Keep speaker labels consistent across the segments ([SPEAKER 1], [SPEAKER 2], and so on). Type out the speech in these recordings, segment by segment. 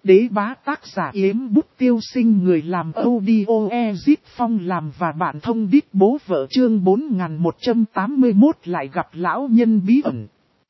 [SPEAKER 1] Đế bá tác giả Yếm Bút Tiêu Sinh, người làm audio Ezit Phong làm và bạn thông đít bố vợ, chương 4181 lại gặp lão nhân bí ẩn.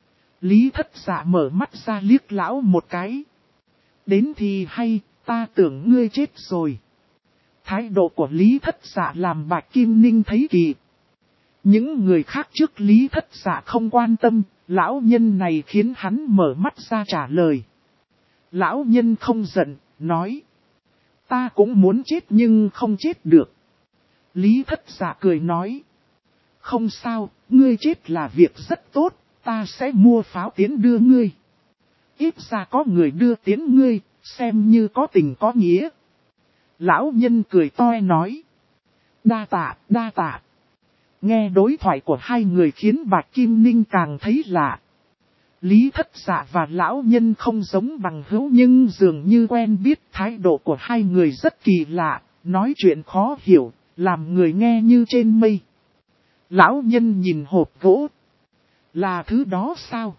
[SPEAKER 1] Lý Thất Dạ mở mắt ra liếc lão một cái. Đến thì hay, ta tưởng ngươi chết rồi. Thái độ của Lý Thất Dạ làm Bạch Kim Ninh thấy kỳ. Những người khác trước Lý Thất Dạ không quan tâm, lão nhân này khiến hắn mở mắt ra trả lời. Lão nhân không giận, nói. Ta cũng muốn chết nhưng không chết được. Lý Thất Dạ cười nói. Không sao, ngươi chết là việc rất tốt, ta sẽ mua pháo tiến đưa ngươi. Ít ra có người đưa tiến ngươi, xem như có tình có nghĩa. Lão nhân cười toe nói. Đa tạ, đa tạ. Nghe đối thoại của hai người khiến Bạch Kim Ninh càng thấy lạ. Lý Thất Dạ và lão nhân không giống bằng hữu nhưng dường như quen biết, thái độ của hai người rất kỳ lạ, nói chuyện khó hiểu, làm người nghe như trên mây. Lão nhân nhìn hộp gỗ. Là thứ đó sao?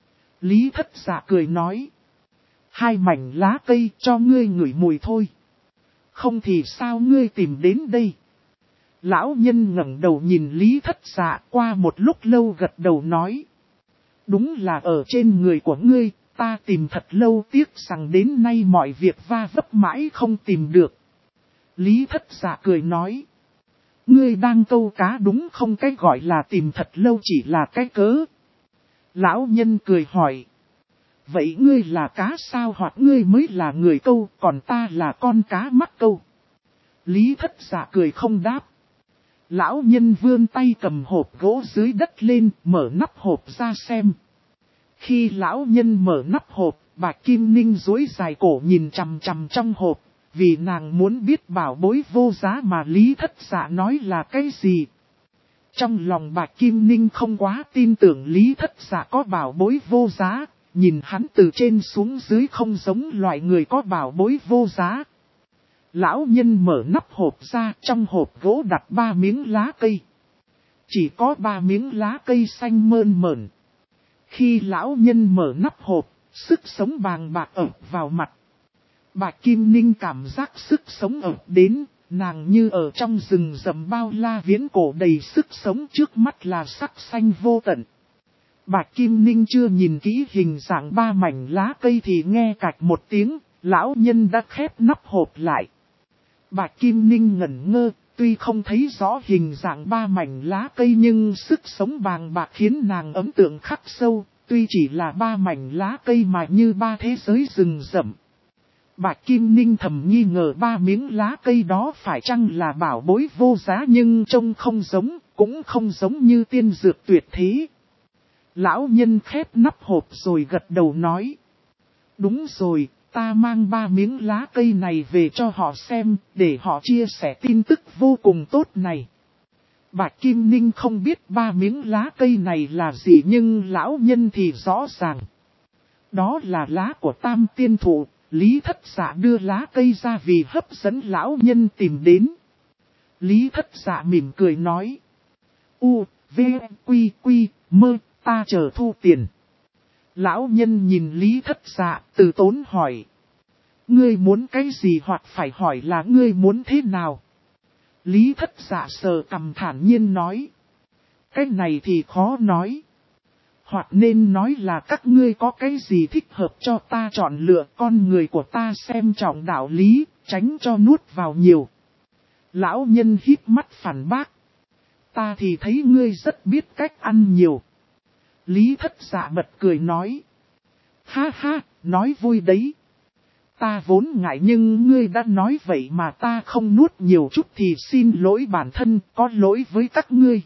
[SPEAKER 1] Lý Thất Dạ cười nói. 2 mảnh lá cây cho ngươi ngửi mùi thôi. Không thì sao ngươi tìm đến đây? Lão nhân ngẩng đầu nhìn Lý Thất Dạ, qua một lúc lâu gật đầu nói. Đúng là ở trên người của ngươi, ta tìm thật lâu, tiếc rằng đến nay mọi việc va vấp mãi không tìm được. Lý Thất Dạ cười nói. Ngươi đang câu cá đúng không? Cái gọi là tìm thật lâu chỉ là cái cớ. Lão nhân cười hỏi. Vậy ngươi là cá sao, hoặc ngươi mới là người câu, còn ta là con cá mắc câu? Lý Thất Dạ cười không đáp. Lão nhân vươn tay cầm hộp gỗ dưới đất lên, mở nắp hộp ra xem. Khi lão nhân mở nắp hộp, Bạch Kim Ninh duỗi dài cổ nhìn chằm chằm trong hộp, vì nàng muốn biết bảo bối vô giá mà Lý Thất Dạ nói là cái gì. Trong lòng Bạch Kim Ninh không quá tin tưởng Lý Thất Dạ có bảo bối vô giá, nhìn hắn từ trên xuống dưới không giống loại người có bảo bối vô giá. Lão nhân mở nắp hộp ra, trong hộp gỗ đặt 3 miếng lá cây. Chỉ có 3 miếng lá cây xanh mơn mởn. Khi lão nhân mở nắp hộp, sức sống bàng bạc ập vào mặt. Bạch Kim Ninh cảm giác sức sống ập đến, nàng như ở trong rừng rậm bao la viễn cổ đầy sức sống, trước mắt là sắc xanh vô tận. Bạch Kim Ninh chưa nhìn kỹ hình dạng 3 mảnh lá cây thì nghe cạch một tiếng, lão nhân đã khép nắp hộp lại. Bạch Kim Ninh ngẩn ngơ, tuy không thấy rõ hình dạng 3 mảnh lá cây nhưng sức sống bàng bạc khiến nàng ấn tượng khắc sâu, tuy chỉ là 3 mảnh lá cây mà như 3 thế giới rừng rậm. Bạch Kim Ninh thầm nghi ngờ 3 miếng lá cây đó phải chăng là bảo bối vô giá, nhưng trông không giống, cũng không giống như tiên dược tuyệt thế. Lão nhân khép nắp hộp rồi gật đầu nói. Đúng rồi, ta mang 3 miếng lá cây này về cho họ xem, để họ chia sẻ tin tức vô cùng tốt này. Bạch Kim Ninh không biết 3 miếng lá cây này là gì nhưng lão nhân thì rõ ràng. Đó là lá của Tam Tiên Thụ. Lý Thất Dạ đưa lá cây ra vì hấp dẫn lão nhân tìm đến. Lý Thất Dạ mỉm cười nói. U, V, Quy, Quy, Mơ, ta chờ thu tiền. Lão nhân nhìn Lý Thất Dạ, từ tốn hỏi. Ngươi muốn cái gì, hoặc phải hỏi là ngươi muốn thế nào? Lý Thất Dạ sờ cằm thản nhiên nói. Cái này thì khó nói. Hoặc nên nói là các ngươi có cái gì thích hợp cho ta chọn lựa, con người của ta xem trọng đạo lý, tránh cho nuốt vào nhiều. Lão nhân híp mắt phản bác. Ta thì thấy ngươi rất biết cách ăn nhiều. Lý Thất Dạ bật cười nói. Ha ha, nói vui đấy. Ta vốn ngại nhưng ngươi đã nói vậy mà ta không nuốt nhiều chút thì xin lỗi bản thân, có lỗi với các ngươi.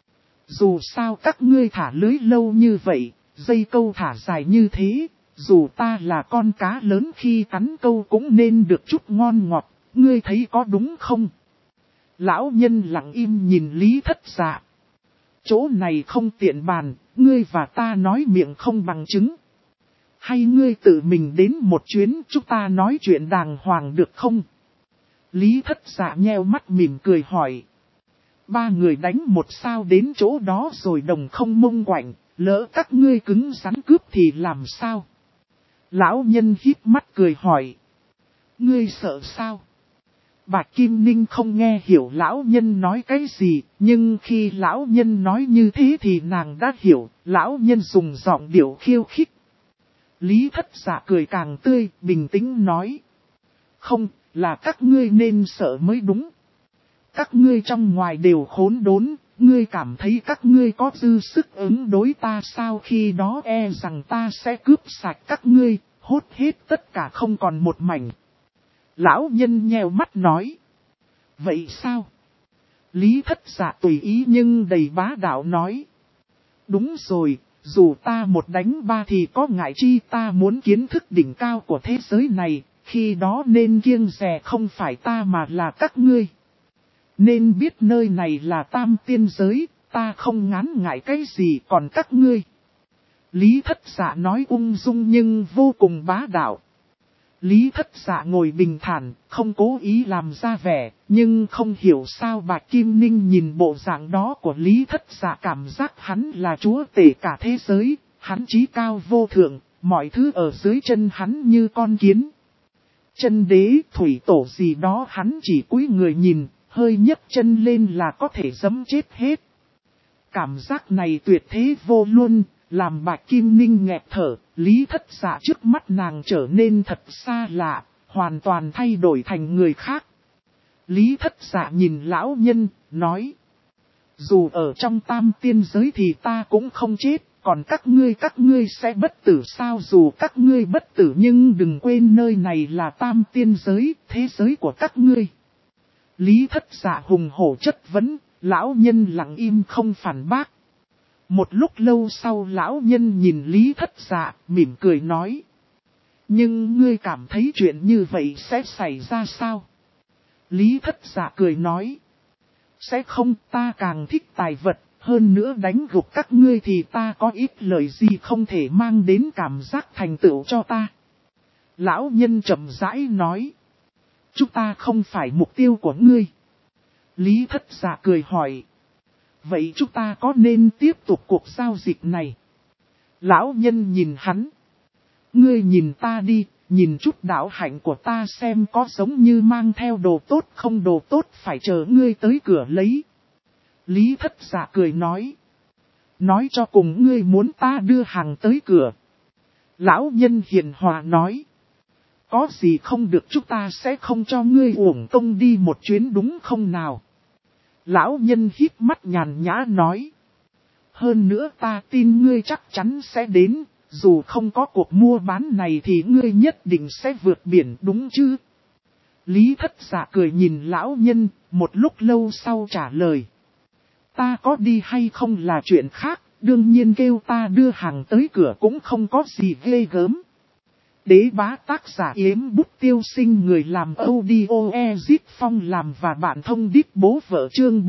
[SPEAKER 1] Dù sao các ngươi thả lưới lâu như vậy, dây câu thả dài như thế, dù ta là con cá lớn khi cắn câu cũng nên được chút ngon ngọt, ngươi thấy có đúng không? Lão nhân lặng im nhìn Lý Thất Dạ. Chỗ này không tiện bàn, ngươi và ta nói miệng không bằng chứng. Hay ngươi tự mình đến một chuyến, chúng ta nói chuyện đàng hoàng được không? Lý Thất Dạ nheo mắt mỉm cười hỏi. 3 người đánh một sao đến chỗ đó rồi đồng không mông quạnh, lỡ các ngươi cứng rắn cướp thì làm sao? Lão nhân híp mắt cười hỏi, Ngươi sợ sao? Bạch Kim Ninh không nghe hiểu lão nhân nói cái gì, nhưng khi lão nhân nói như thế thì nàng đã hiểu, lão nhân dùng giọng điệu khiêu khích. Lý Thất Dạ cười càng tươi, bình tĩnh nói. Không, là các ngươi nên sợ mới đúng. Các ngươi trong ngoài đều khốn đốn, ngươi cảm thấy các ngươi có dư sức ứng đối ta sao, khi đó e rằng ta sẽ cướp sạch các ngươi, hốt hết tất cả không còn một mảnh. Lão nhân nheo mắt nói. Vậy sao? Lý Thất Dạ tùy ý nhưng đầy bá đạo nói. Đúng rồi, dù ta một đánh ba thì có ngại chi, ta muốn kiến thức đỉnh cao của thế giới này, khi đó nên kiêng dè không phải ta mà là các ngươi. Nên biết nơi này là tam tiên giới, ta không ngán ngại cái gì, còn các ngươi. Lý Thất Dạ nói ung dung nhưng vô cùng bá đạo. Lý Thất Dạ ngồi bình thản, không cố ý làm ra vẻ, nhưng không hiểu sao Bạch Kim Ninh nhìn bộ dạng đó của Lý Thất Dạ cảm giác hắn là chúa tể cả thế giới, hắn chí cao vô thượng, mọi thứ ở dưới chân hắn như con kiến. Chân đế, thủy tổ gì đó hắn chỉ cúi người nhìn, hơi nhấc chân lên là có thể giẫm chết hết. Cảm giác này tuyệt thế vô luân. Làm Bạch Kim Ninh nghẹt thở, Lý Thất Dạ trước mắt nàng trở nên thật xa lạ, hoàn toàn thay đổi thành người khác. Lý Thất Dạ nhìn lão nhân, nói. Dù ở trong tam tiên giới thì ta cũng không chết, còn các ngươi sẽ bất tử sao? Dù các ngươi bất tử nhưng đừng quên nơi này là tam tiên giới, thế giới của các ngươi. Lý Thất Dạ hùng hổ chất vấn, lão nhân lặng im không phản bác. Một lúc lâu sau lão nhân nhìn Lý Thất Dạ, mỉm cười nói. Nhưng ngươi cảm thấy chuyện như vậy sẽ xảy ra sao? Lý Thất Dạ cười nói. Sẽ không, ta càng thích tài vật, hơn nữa đánh gục các ngươi thì ta có ít lời gì không thể mang đến cảm giác thành tựu cho ta. Lão nhân chậm rãi nói. Chúng ta không phải mục tiêu của ngươi. Lý Thất Dạ cười hỏi. Vậy chúng ta có nên tiếp tục cuộc giao dịch này? Lão nhân nhìn hắn. Ngươi nhìn ta đi, nhìn chút đạo hạnh của ta xem có giống như mang theo đồ tốt không, đồ tốt phải chờ ngươi tới cửa lấy. Lý Thất Dạ cười nói. Nói cho cùng ngươi muốn ta đưa hàng tới cửa. Lão nhân hiền hòa nói. Có gì không được chúng ta sẽ không cho ngươi uổng công đi một chuyến đúng không nào? Lão nhân híp mắt nhàn nhã nói. Hơn nữa ta tin ngươi chắc chắn sẽ đến, dù không có cuộc mua bán này thì ngươi nhất định sẽ vượt biển đúng chứ? Lý Thất Dạ cười nhìn lão nhân, một lúc lâu sau trả lời. Ta có đi hay không là chuyện khác, đương nhiên kêu ta đưa hàng tới cửa cũng không có gì ghê gớm. Đế bá tác giả Yếm Bút Tiêu Sinh, người làm audio Ezit Phong làm và bạn thông điệp bố vợ, chương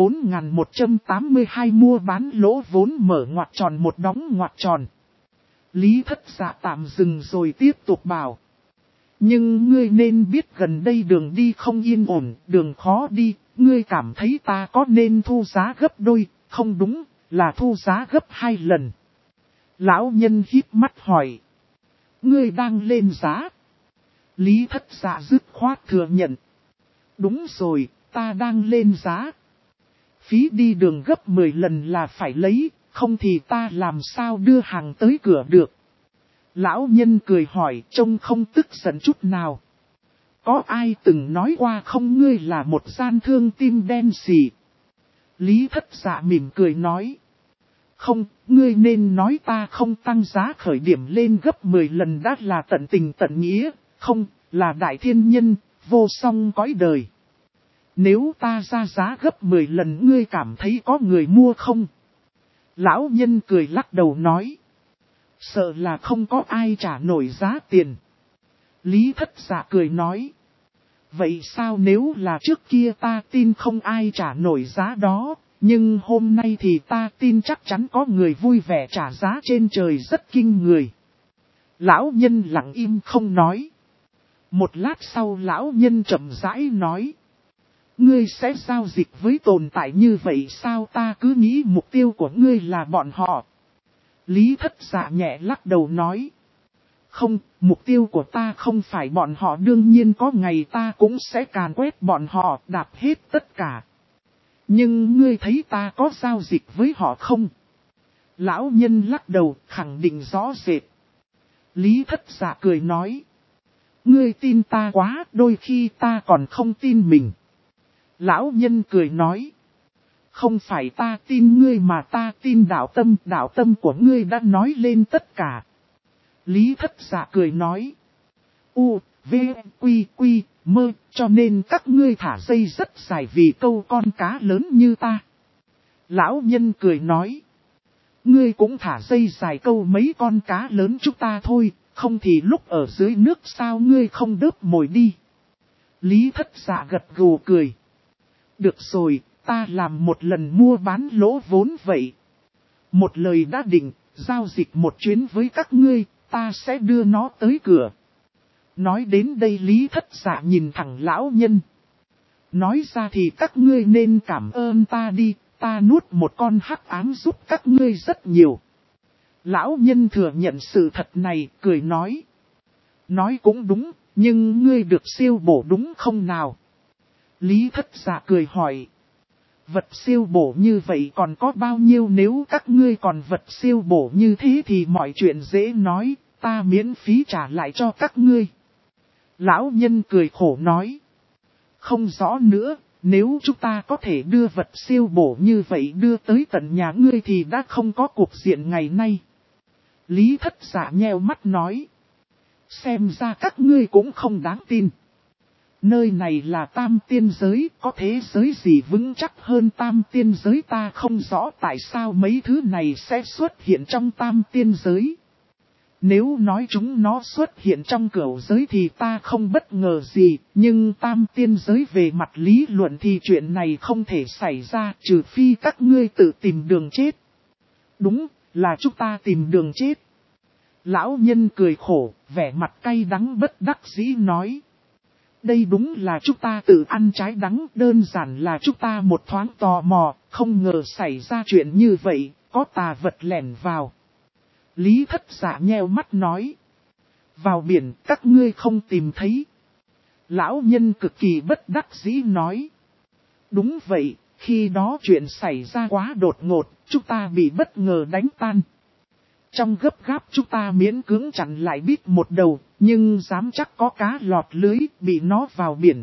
[SPEAKER 1] 4182 mua bán lỗ vốn mở ngoặc tròn một đóng ngoặc tròn. Lý Thất Dạ tạm dừng rồi tiếp tục bảo. Nhưng ngươi nên biết gần đây đường đi không yên ổn, đường khó đi, ngươi cảm thấy ta có nên thu giá gấp đôi, không đúng, là thu giá gấp 2 lần. Lão nhân híp mắt hỏi. Ngươi đang lên giá. Lý Thất Dạ dứt khoát thừa nhận. Đúng rồi, ta đang lên giá. Phí đi đường gấp 10 lần là phải lấy, không thì ta làm sao đưa hàng tới cửa được. Lão nhân cười hỏi, trông không tức giận chút nào. Có ai từng nói qua không, ngươi là một gian thương tim đen xì? Lý Thất Dạ mỉm cười nói. Không, ngươi nên nói ta không tăng giá khởi điểm lên gấp 10 lần đã là tận tình tận nghĩa, không, là đại thiên nhân, vô song cõi đời. Nếu ta ra giá gấp 10 lần ngươi cảm thấy có người mua không? Lão nhân cười lắc đầu nói. Sợ là không có ai trả nổi giá tiền. Lý Thất Dạ cười nói. Vậy sao nếu là trước kia ta tin không ai trả nổi giá đó, nhưng hôm nay thì ta tin chắc chắn có người vui vẻ trả giá trên trời rất kinh người. Lão nhân lặng im không nói. Một lát sau lão nhân chậm rãi nói. Ngươi sẽ giao dịch với tồn tại như vậy sao, ta cứ nghĩ mục tiêu của ngươi là bọn họ. Lý Thất Dạ nhẹ lắc đầu nói. Không, mục tiêu của ta không phải bọn họ, đương nhiên có ngày ta cũng sẽ càn quét bọn họ, đạp hết tất cả. Nhưng ngươi thấy ta có giao dịch với họ không? Lão nhân lắc đầu, khẳng định rõ rệt. Lý Thất Dạ cười nói. Ngươi tin ta quá, đôi khi ta còn không tin mình. Lão nhân cười nói. Không phải ta tin ngươi mà ta tin đạo tâm của ngươi đã nói lên tất cả. Lý Thất Dạ cười nói. U, V, Quy, Quy, Mơ, cho nên các ngươi thả dây rất dài vì câu con cá lớn như ta. Lão nhân cười nói. Ngươi cũng thả dây dài câu mấy con cá lớn chúng ta thôi, không thì lúc ở dưới nước sao ngươi không đớp mồi đi. Lý Thất Dạ gật gù cười. Được rồi, ta làm một lần mua bán lỗ vốn vậy. Một lời đã định, giao dịch một chuyến với các ngươi, ta sẽ đưa nó tới cửa. Nói đến đây Lý Thất Dạ nhìn thẳng lão nhân. Nói ra thì các ngươi nên cảm ơn ta đi, ta nuốt một con hắc ám giúp các ngươi rất nhiều. Lão nhân thừa nhận sự thật này, cười nói. Nói cũng đúng, nhưng ngươi được siêu bổ đúng không nào? Lý Thất Dạ cười hỏi. Vật siêu bổ như vậy còn có bao nhiêu, nếu các ngươi còn vật siêu bổ như thế thì mọi chuyện dễ nói, ta miễn phí trả lại cho các ngươi. Lão nhân cười khổ nói. Không rõ nữa, nếu chúng ta có thể đưa vật siêu bổ như vậy đưa tới tận nhà ngươi thì đã không có cục diện ngày nay. Lý Thất Dạ nheo mắt nói. Xem ra các ngươi cũng không đáng tin. Nơi này là tam tiên giới, có thế giới gì vững chắc hơn tam tiên giới, ta không rõ tại sao mấy thứ này sẽ xuất hiện trong tam tiên giới. Nếu nói chúng nó xuất hiện trong cửu giới thì ta không bất ngờ gì, nhưng tam tiên giới về mặt lý luận thì chuyện này không thể xảy ra, trừ phi các ngươi tự tìm đường chết. Đúng, là chúng ta tìm đường chết. Lão nhân cười khổ, vẻ mặt cay đắng bất đắc dĩ nói. Đây đúng là chúng ta tự ăn trái đắng, đơn giản là chúng ta một thoáng tò mò, không ngờ xảy ra chuyện như vậy, có tà vật lẻn vào. Lý Thất Dạ nheo mắt nói. Vào biển các ngươi không tìm thấy. Lão nhân cực kỳ bất đắc dĩ nói. Đúng vậy, khi đó chuyện xảy ra quá đột ngột, chúng ta bị bất ngờ đánh tan. Trong gấp gáp chúng ta miễn cưỡng chặn lại bít một đầu, nhưng dám chắc có cá lọt lưới bị nó vào biển.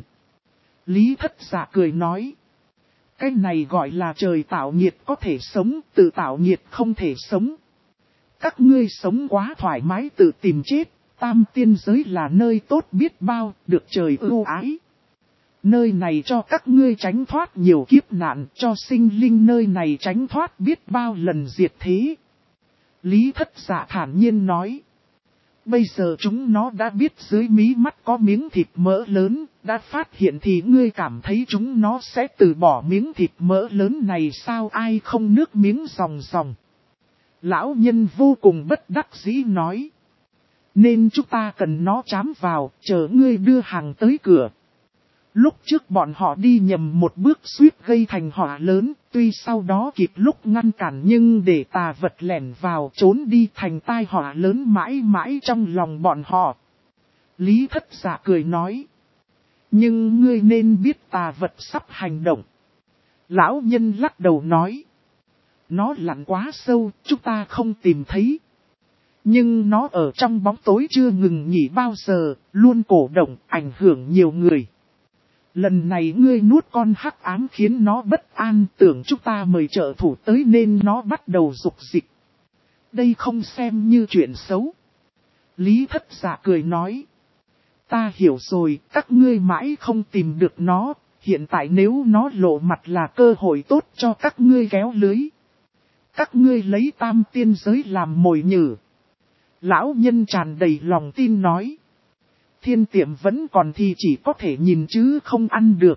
[SPEAKER 1] Lý Thất Dạ cười nói. Cái này gọi là trời tạo nghiệt có thể sống, tự tạo nghiệt không thể sống. Các ngươi sống quá thoải mái tự tìm chết, tam tiên giới là nơi tốt biết bao, được trời ưu ái. Nơi này cho các ngươi tránh thoát nhiều kiếp nạn, cho sinh linh nơi này tránh thoát biết bao lần diệt thế. Lý Thất Dạ thản nhiên nói. Bây giờ chúng nó đã biết dưới mí mắt có miếng thịt mỡ lớn, đã phát hiện thì ngươi cảm thấy chúng nó sẽ từ bỏ miếng thịt mỡ lớn này sao, ai không nước miếng ròng ròng. Lão nhân vô cùng bất đắc dĩ nói. Nên chúng ta cần nó trám vào, chờ ngươi đưa hàng tới cửa. Lúc trước bọn họ đi nhầm một bước suýt gây thành họa lớn, tuy sau đó kịp lúc ngăn cản nhưng để tà vật lẻn vào trốn đi thành tai họa lớn mãi mãi trong lòng bọn họ. Lý Thất Dạ cười nói. Nhưng ngươi nên biết tà vật sắp hành động. Lão nhân lắc đầu nói. Nó lặn quá sâu, chúng ta không tìm thấy. Nhưng nó ở trong bóng tối chưa ngừng nghỉ bao giờ, luôn cổ động, ảnh hưởng nhiều người. Lần này ngươi nuốt con hắc ám khiến nó bất an, tưởng chúng ta mời trợ thủ tới nên nó bắt đầu rục dịch. Đây không xem như chuyện xấu. Lý Thất Dạ cười nói. Ta hiểu rồi, các ngươi mãi không tìm được nó, hiện tại nếu nó lộ mặt là cơ hội tốt cho các ngươi kéo lưới. Các ngươi lấy tam tiên giới làm mồi nhử. Lão nhân tràn đầy lòng tin nói. Thiên tiệm vẫn còn thì chỉ có thể nhìn chứ không ăn được.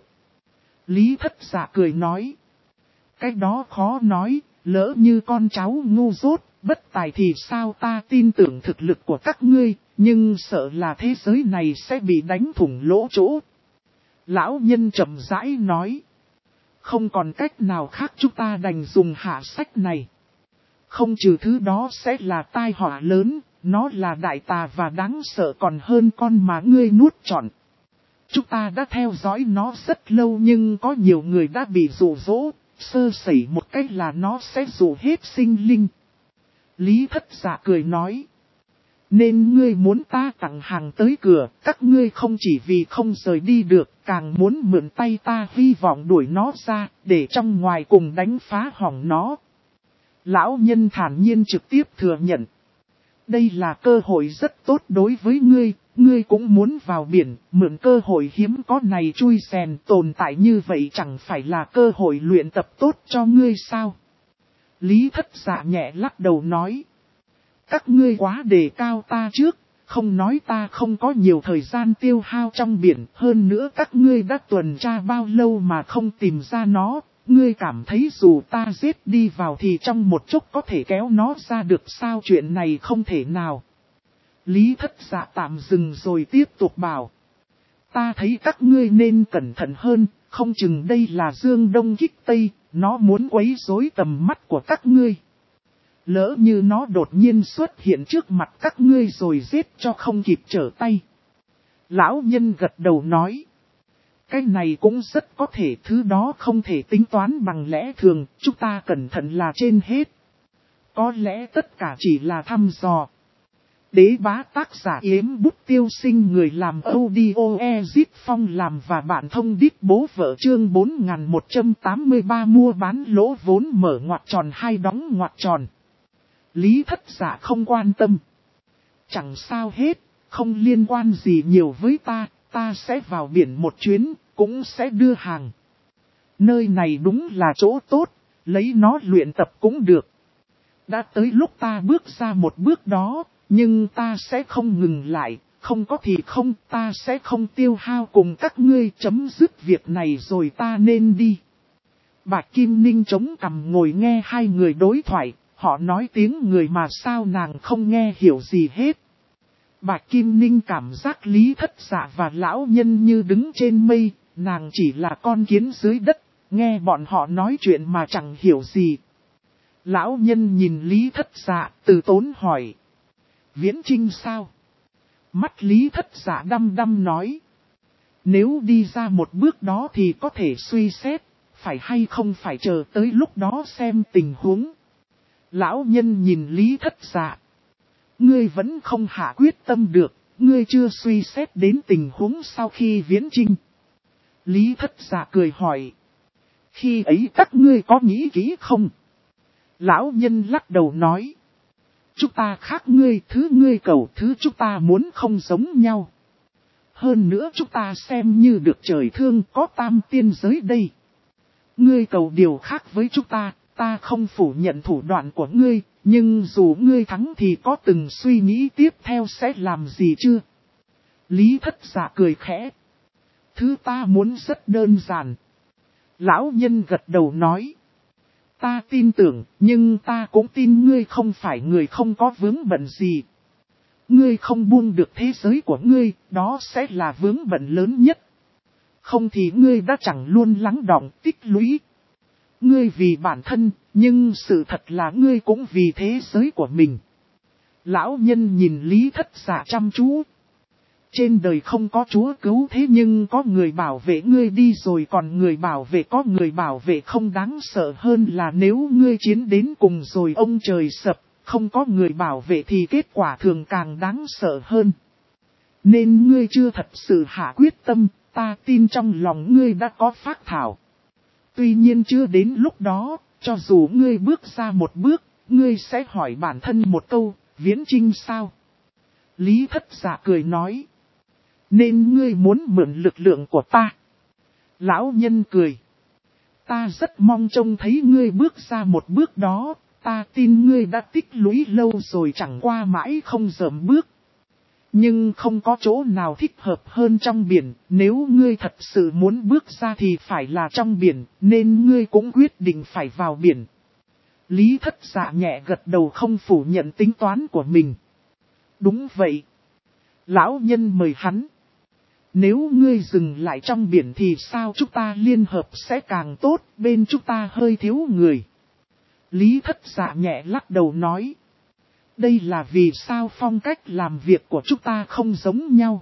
[SPEAKER 1] Lý Thất Dạ cười nói. Cái đó khó nói, lỡ như con cháu ngu dốt, bất tài thì sao, ta tin tưởng thực lực của các ngươi, nhưng sợ là thế giới này sẽ bị đánh thủng lỗ chỗ. Lão nhân chậm rãi nói. Không còn cách nào khác, chúng ta đành dùng hạ sách này. Không trừ thứ đó sẽ là tai họa lớn, Nó là đại tà và đáng sợ còn hơn con mà ngươi nuốt trọn. Chúng ta đã theo dõi nó rất lâu nhưng có nhiều người đã bị dụ dỗ, sơ sẩy một cách là nó sẽ dụ hết sinh linh. Lý Thất Dạ cười nói. Nên ngươi muốn ta tặng hàng tới cửa, các ngươi không chỉ vì không rời đi được, càng muốn mượn tay ta hy vọng đuổi nó ra, để trong ngoài cùng đánh phá hỏng nó. Lão nhân thản nhiên trực tiếp thừa nhận. Đây là cơ hội rất tốt đối với ngươi, ngươi cũng muốn vào biển, mượn cơ hội hiếm có này chui rèn tồn tại như vậy chẳng phải là cơ hội luyện tập tốt cho ngươi sao? Lý Thất Dạ nhẹ lắc đầu nói. Các ngươi quá đề cao ta trước, không nói ta không có nhiều thời gian tiêu hao trong biển, hơn nữa các ngươi đã tuần tra bao lâu mà không tìm ra nó, ngươi cảm thấy dù ta giết đi vào thì trong một chút có thể kéo nó ra được sao, chuyện này không thể nào. Lý Thất Dạ tạm dừng rồi tiếp tục bảo. Ta thấy các ngươi nên cẩn thận hơn, không chừng đây là Dương Đông Kích Tây, nó muốn quấy rối tầm mắt của các ngươi. Lỡ như nó đột nhiên xuất hiện trước mặt các ngươi rồi giết cho không kịp trở tay. Lão nhân gật đầu nói. Cái này cũng rất có thể, thứ đó không thể tính toán bằng lẽ thường, chúng ta cẩn thận là trên hết. Có lẽ tất cả chỉ là thăm dò. Đế bá tác giả Yếm Bút Tiêu Sinh, người làm audio Ezit Phong làm và bạn thông đít bố vợ, chương 4183 mua bán lỗ vốn mở ngoặc tròn hay đóng ngoặc tròn. Lý Thất Dạ không quan tâm. Chẳng sao hết, không liên quan gì nhiều với ta sẽ vào biển một chuyến, cũng sẽ đưa hàng. Nơi này đúng là chỗ tốt, lấy nó luyện tập cũng được. Đã tới lúc ta bước ra một bước đó, nhưng ta sẽ không ngừng lại, không có thì không, ta sẽ không tiêu hao cùng các ngươi, chấm dứt việc này rồi ta nên đi. Bạch Kim Ninh chống cằm ngồi nghe hai người đối thoại, họ nói tiếng người mà sao nàng không nghe hiểu gì hết. Bạch Kim Ninh cảm giác Lý Thất Dạ và lão nhân như đứng trên mây, nàng chỉ là con kiến dưới đất, nghe bọn họ nói chuyện mà chẳng hiểu gì. Lão nhân nhìn Lý Thất Dạ, từ tốn hỏi. Viễn Trinh sao? Mắt Lý Thất Dạ đăm đăm nói. Nếu đi ra một bước đó thì có thể suy xét, phải hay không phải chờ tới lúc đó xem tình huống. Lão nhân nhìn Lý Thất Dạ. Ngươi vẫn không hạ quyết tâm được, ngươi chưa suy xét đến tình huống sau khi viễn trinh. Lý Thất Dạ cười hỏi. Khi ấy các ngươi có nghĩ kỹ không? Lão nhân lắc đầu nói. Chúng ta khác ngươi, thứ ngươi cầu, thứ chúng ta muốn không giống nhau. Hơn nữa chúng ta xem như được trời thương, có tam tiên giới đây. Ngươi cầu điều khác với chúng ta không phủ nhận thủ đoạn của ngươi, nhưng dù ngươi thắng thì có từng suy nghĩ tiếp theo sẽ làm gì chưa? Lý Thất Dạ cười khẽ. Thứ ta muốn rất đơn giản. Lão nhân gật đầu nói. Ta tin tưởng, nhưng ta cũng tin ngươi không phải người không có vướng bận gì. Ngươi không buông được thế giới của ngươi, đó sẽ là vướng bận lớn nhất. Không thì ngươi đã chẳng luôn lắng đọng tích lũy. Ngươi vì bản thân, nhưng sự thật là ngươi cũng vì thế giới của mình. Lão nhân nhìn Lý Thất Dạ chăm chú. Trên đời không có chúa cứu thế nhưng có người bảo vệ ngươi đi rồi, còn người bảo vệ có người bảo vệ không đáng sợ hơn là nếu ngươi chiến đến cùng rồi ông trời sập, không có người bảo vệ thì kết quả thường càng đáng sợ hơn. Nên ngươi chưa thật sự hạ quyết tâm, ta tin trong lòng ngươi đã có phác thảo. Tuy nhiên chưa đến lúc đó, cho dù ngươi bước ra một bước, ngươi sẽ hỏi bản thân một câu, viễn trinh sao? Lý Thất Dạ cười nói. Nên ngươi muốn mượn lực lượng của ta. Lão nhân cười. Ta rất mong trông thấy ngươi bước ra một bước đó, ta tin ngươi đã tích lũy lâu rồi chẳng qua mãi không dậm bước. Nhưng không có chỗ nào thích hợp hơn trong biển, nếu ngươi thật sự muốn bước ra thì phải là trong biển, nên ngươi cũng quyết định phải vào biển. Lý Thất Dạ nhẹ gật đầu không phủ nhận tính toán của mình. Đúng vậy. Lão nhân mời hắn. Nếu ngươi dừng lại trong biển thì sao chúng ta liên hợp sẽ càng tốt, bên chúng ta hơi thiếu người. Lý Thất Dạ nhẹ lắc đầu nói. Đây là vì sao phong cách làm việc của chúng ta không giống nhau.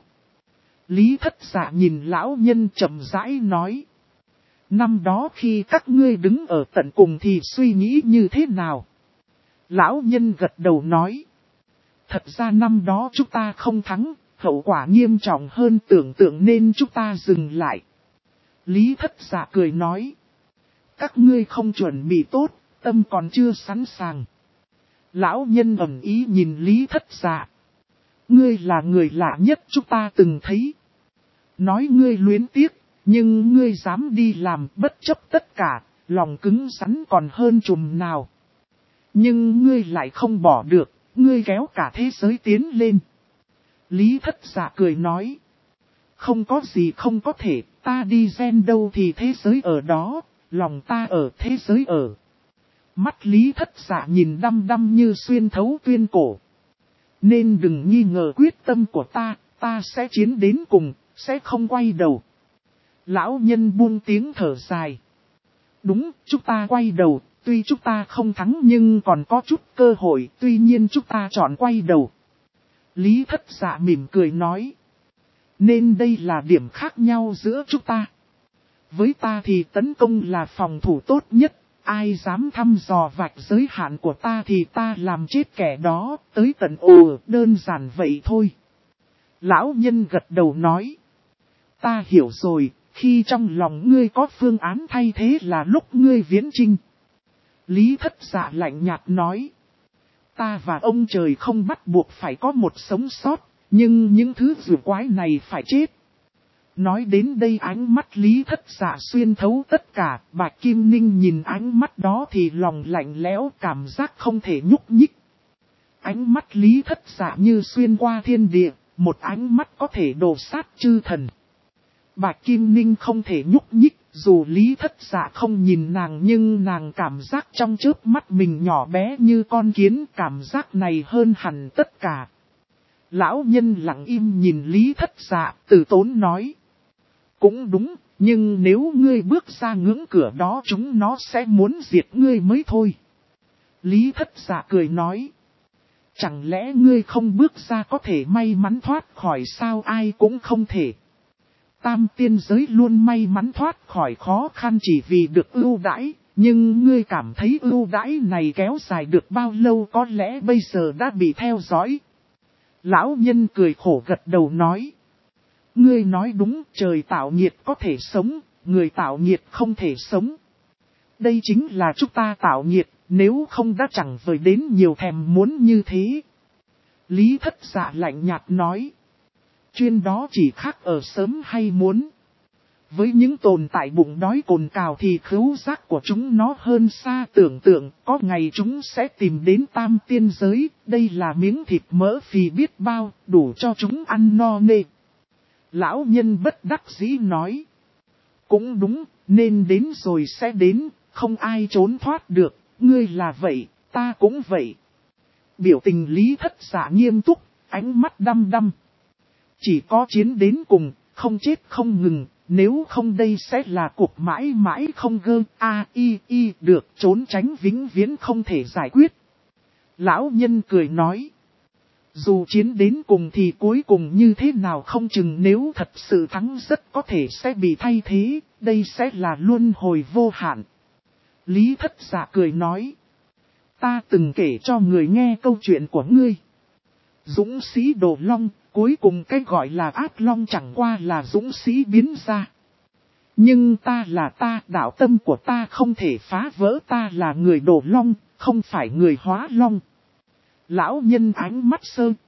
[SPEAKER 1] Lý Thất Dạ nhìn lão nhân chậm rãi nói. Năm đó khi các ngươi đứng ở tận cùng thì suy nghĩ như thế nào? Lão nhân gật đầu nói. Thật ra năm đó chúng ta không thắng, hậu quả nghiêm trọng hơn tưởng tượng nên chúng ta dừng lại. Lý Thất Dạ cười nói. Các ngươi không chuẩn bị tốt, tâm còn chưa sẵn sàng. Lão nhân ẩn ý nhìn Lý Thất Dạ. Ngươi là người lạ nhất chúng ta từng thấy. Nói ngươi luyến tiếc, nhưng ngươi dám đi làm bất chấp tất cả, lòng cứng rắn còn hơn chùm nào. Nhưng ngươi lại không bỏ được, ngươi kéo cả thế giới tiến lên. Lý Thất Dạ cười nói. Không có gì không có thể, ta đi gen đâu thì thế giới ở đó, lòng ta ở thế giới ở. Mắt Lý Thất Dạ nhìn đăm đăm như xuyên thấu tuyên cổ. Nên đừng nghi ngờ quyết tâm của ta sẽ chiến đến cùng, sẽ không quay đầu. Lão nhân buông tiếng thở dài. Đúng, chúng ta quay đầu, tuy chúng ta không thắng nhưng còn có chút cơ hội, tuy nhiên chúng ta chọn quay đầu. Lý Thất Dạ mỉm cười nói. Nên đây là điểm khác nhau giữa chúng ta. Với ta thì tấn công là phòng thủ tốt nhất, ai dám thăm dò vạch giới hạn của ta thì ta làm chết kẻ đó, tới tận đơn giản vậy thôi. Lão nhân gật đầu nói. Ta hiểu rồi, khi trong lòng ngươi có phương án thay thế là lúc ngươi viễn chinh. Lý Thất Dạ lạnh nhạt nói. Ta và ông trời không bắt buộc phải có một sống sót, nhưng những thứ rùa quái này phải chết. Nói đến đây ánh mắt Lý Thất Dạ xuyên thấu tất cả, Bạch Kim Ninh nhìn ánh mắt đó thì lòng lạnh lẽo cảm giác không thể nhúc nhích. Ánh mắt Lý Thất Dạ như xuyên qua thiên địa, một ánh mắt có thể đổ sát chư thần. Bạch Kim Ninh không thể nhúc nhích, dù Lý Thất Dạ không nhìn nàng nhưng nàng cảm giác trong chớp mắt mình nhỏ bé như con kiến, cảm giác này hơn hẳn tất cả. Lão nhân lặng im nhìn Lý Thất Dạ, từ tốn nói. Cũng đúng, nhưng nếu ngươi bước ra ngưỡng cửa đó chúng nó sẽ muốn diệt ngươi mới thôi. Lý Thất Dạ cười nói. Chẳng lẽ ngươi không bước ra có thể may mắn thoát khỏi sao? Ai cũng không thể. Tam tiên giới luôn may mắn thoát khỏi khó khăn chỉ vì được ưu đãi, nhưng ngươi cảm thấy ưu đãi này kéo dài được bao lâu? Có lẽ bây giờ đã bị theo dõi. Lão nhân cười khổ gật đầu nói. Ngươi nói đúng, trời tạo nghiệt có thể sống, người tạo nghiệt không thể sống. Đây chính là chúng ta tạo nghiệt, nếu không đã chẳng vời đến nhiều thèm muốn như thế. Lý Thất Dạ lạnh nhạt nói. Chuyên đó chỉ khác ở sớm hay muốn. Với những tồn tại bụng đói cồn cào thì khứu giác của chúng nó hơn xa tưởng tượng, có ngày chúng sẽ tìm đến tam tiên giới, đây là miếng thịt mỡ phì biết bao, đủ cho chúng ăn no nê. Lão nhân bất đắc dĩ nói. Cũng đúng, nên đến rồi sẽ đến, không ai trốn thoát được, ngươi là vậy, ta cũng vậy. Biểu tình Lý Thất Dạ nghiêm túc, ánh mắt đăm đăm. Chỉ có chiến đến cùng, không chết không ngừng, nếu không đây sẽ là cuộc mãi mãi không gơ, được trốn tránh vĩnh viễn không thể giải quyết. Lão nhân cười nói. Dù chiến đến cùng thì cuối cùng như thế nào không chừng, nếu thật sự thắng rất có thể sẽ bị thay thế, đây sẽ là luân hồi vô hạn. Lý Thất Dạ cười nói. Ta từng kể cho người nghe câu chuyện của ngươi. Dũng sĩ Đồ Long, cuối cùng cái gọi là Ác Long chẳng qua là dũng sĩ biến ra. Nhưng ta là ta, đạo tâm của ta không thể phá vỡ, ta là người Đồ Long, không phải người Hóa Long. Lão nhân ánh mắt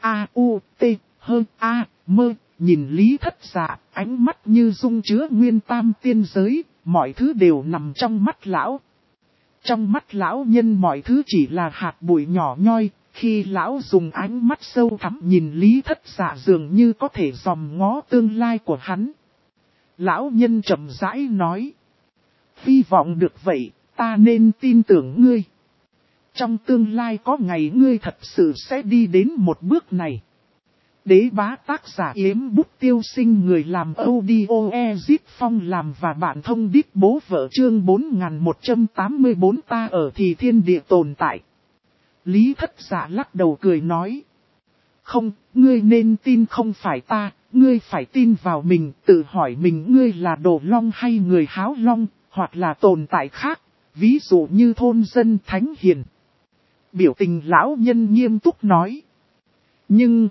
[SPEAKER 1] mơ, nhìn Lý Thất Dạ, ánh mắt như dung chứa nguyên tam tiên giới, mọi thứ đều nằm trong mắt lão. Trong mắt lão nhân mọi thứ chỉ là hạt bụi nhỏ nhoi, khi lão dùng ánh mắt sâu thẳm nhìn Lý Thất Dạ dường như có thể dòm ngó tương lai của hắn. Lão nhân chậm rãi nói. Hy vọng được vậy, ta nên tin tưởng ngươi. Trong tương lai có ngày ngươi thật sự sẽ đi đến một bước này. Đế bá tác giả Yếm Bút Tiêu Sinh, người làm audio Ezit Phong làm và bạn thông đít bố vợ, chương 4184. Ta ở thì thiên địa tồn tại. Lý Thất Dạ lắc đầu cười nói. Không, ngươi nên tin không phải ta, ngươi phải tin vào mình, tự hỏi mình ngươi là đồ long hay người háo long, hoặc là tồn tại khác, ví dụ như thôn dân thánh hiền. Biểu tình lão nhân nghiêm túc nói. Nhưng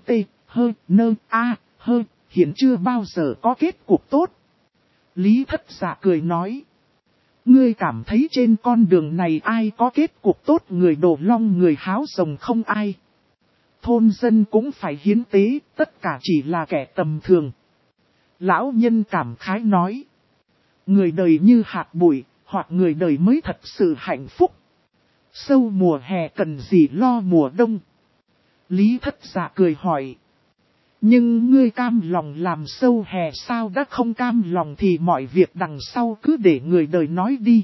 [SPEAKER 1] hiện chưa bao giờ có kết cục tốt. Lý Thất Dạ cười nói. Ngươi cảm thấy trên con đường này ai có kết cục tốt, người đồ long người háo rồng không ai. Thôn dân cũng phải hiến tế, tất cả chỉ là kẻ tầm thường. Lão nhân cảm khái nói. Người đời như hạt bụi, hoặc người đời mới thật sự hạnh phúc. Sâu mùa hè cần gì lo mùa đông. Lý Thất Dạ cười hỏi. Nhưng ngươi cam lòng làm sâu hè sao, đã không cam lòng thì mọi việc đằng sau cứ để người đời nói đi.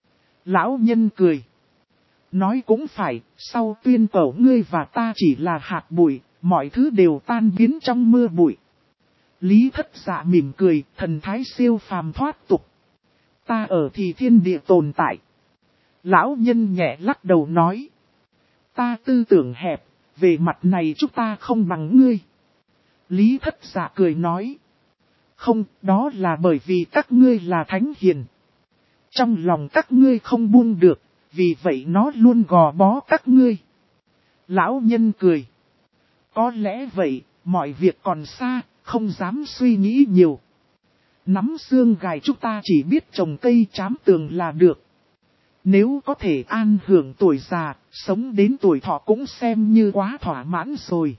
[SPEAKER 1] Lão nhân cười. Nói cũng phải, sau tuyên cổ ngươi và ta chỉ là hạt bụi, mọi thứ đều tan biến trong mưa bụi. Lý Thất Dạ mỉm cười, thần thái siêu phàm thoát tục. Ta ở thì thiên địa tồn tại. Lão nhân nhẹ lắc đầu nói. Ta tư tưởng hẹp, về mặt này chúng ta không bằng ngươi. Lý Thất Dạ cười nói. Không, đó là bởi vì các ngươi là thánh hiền. Trong lòng các ngươi không buông được, vì vậy nó luôn gò bó các ngươi. Lão nhân cười. Có lẽ vậy, mọi việc còn xa, không dám suy nghĩ nhiều. Nắm xương gài chúng ta chỉ biết trồng cây trám tường là được. Nếu có thể an hưởng tuổi già, sống đến tuổi thọ cũng xem như quá thỏa mãn rồi.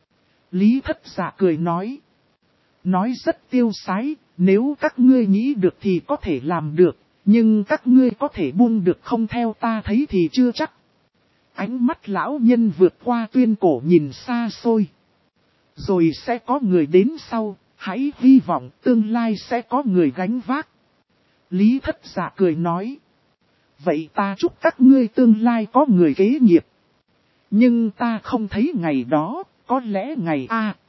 [SPEAKER 1] Lý Thất Dạ cười nói. Nói rất tiêu sái, nếu các ngươi nghĩ được thì có thể làm được, nhưng các ngươi có thể buông được không theo ta thấy thì chưa chắc. Ánh mắt lão nhân vượt qua tuyên cổ nhìn xa xôi. Rồi sẽ có người đến sau, hãy hy vọng tương lai sẽ có người gánh vác. Lý Thất Dạ cười nói. Vậy ta chúc các ngươi tương lai có người kế nghiệp. Nhưng ta không thấy ngày đó, có lẽ ngày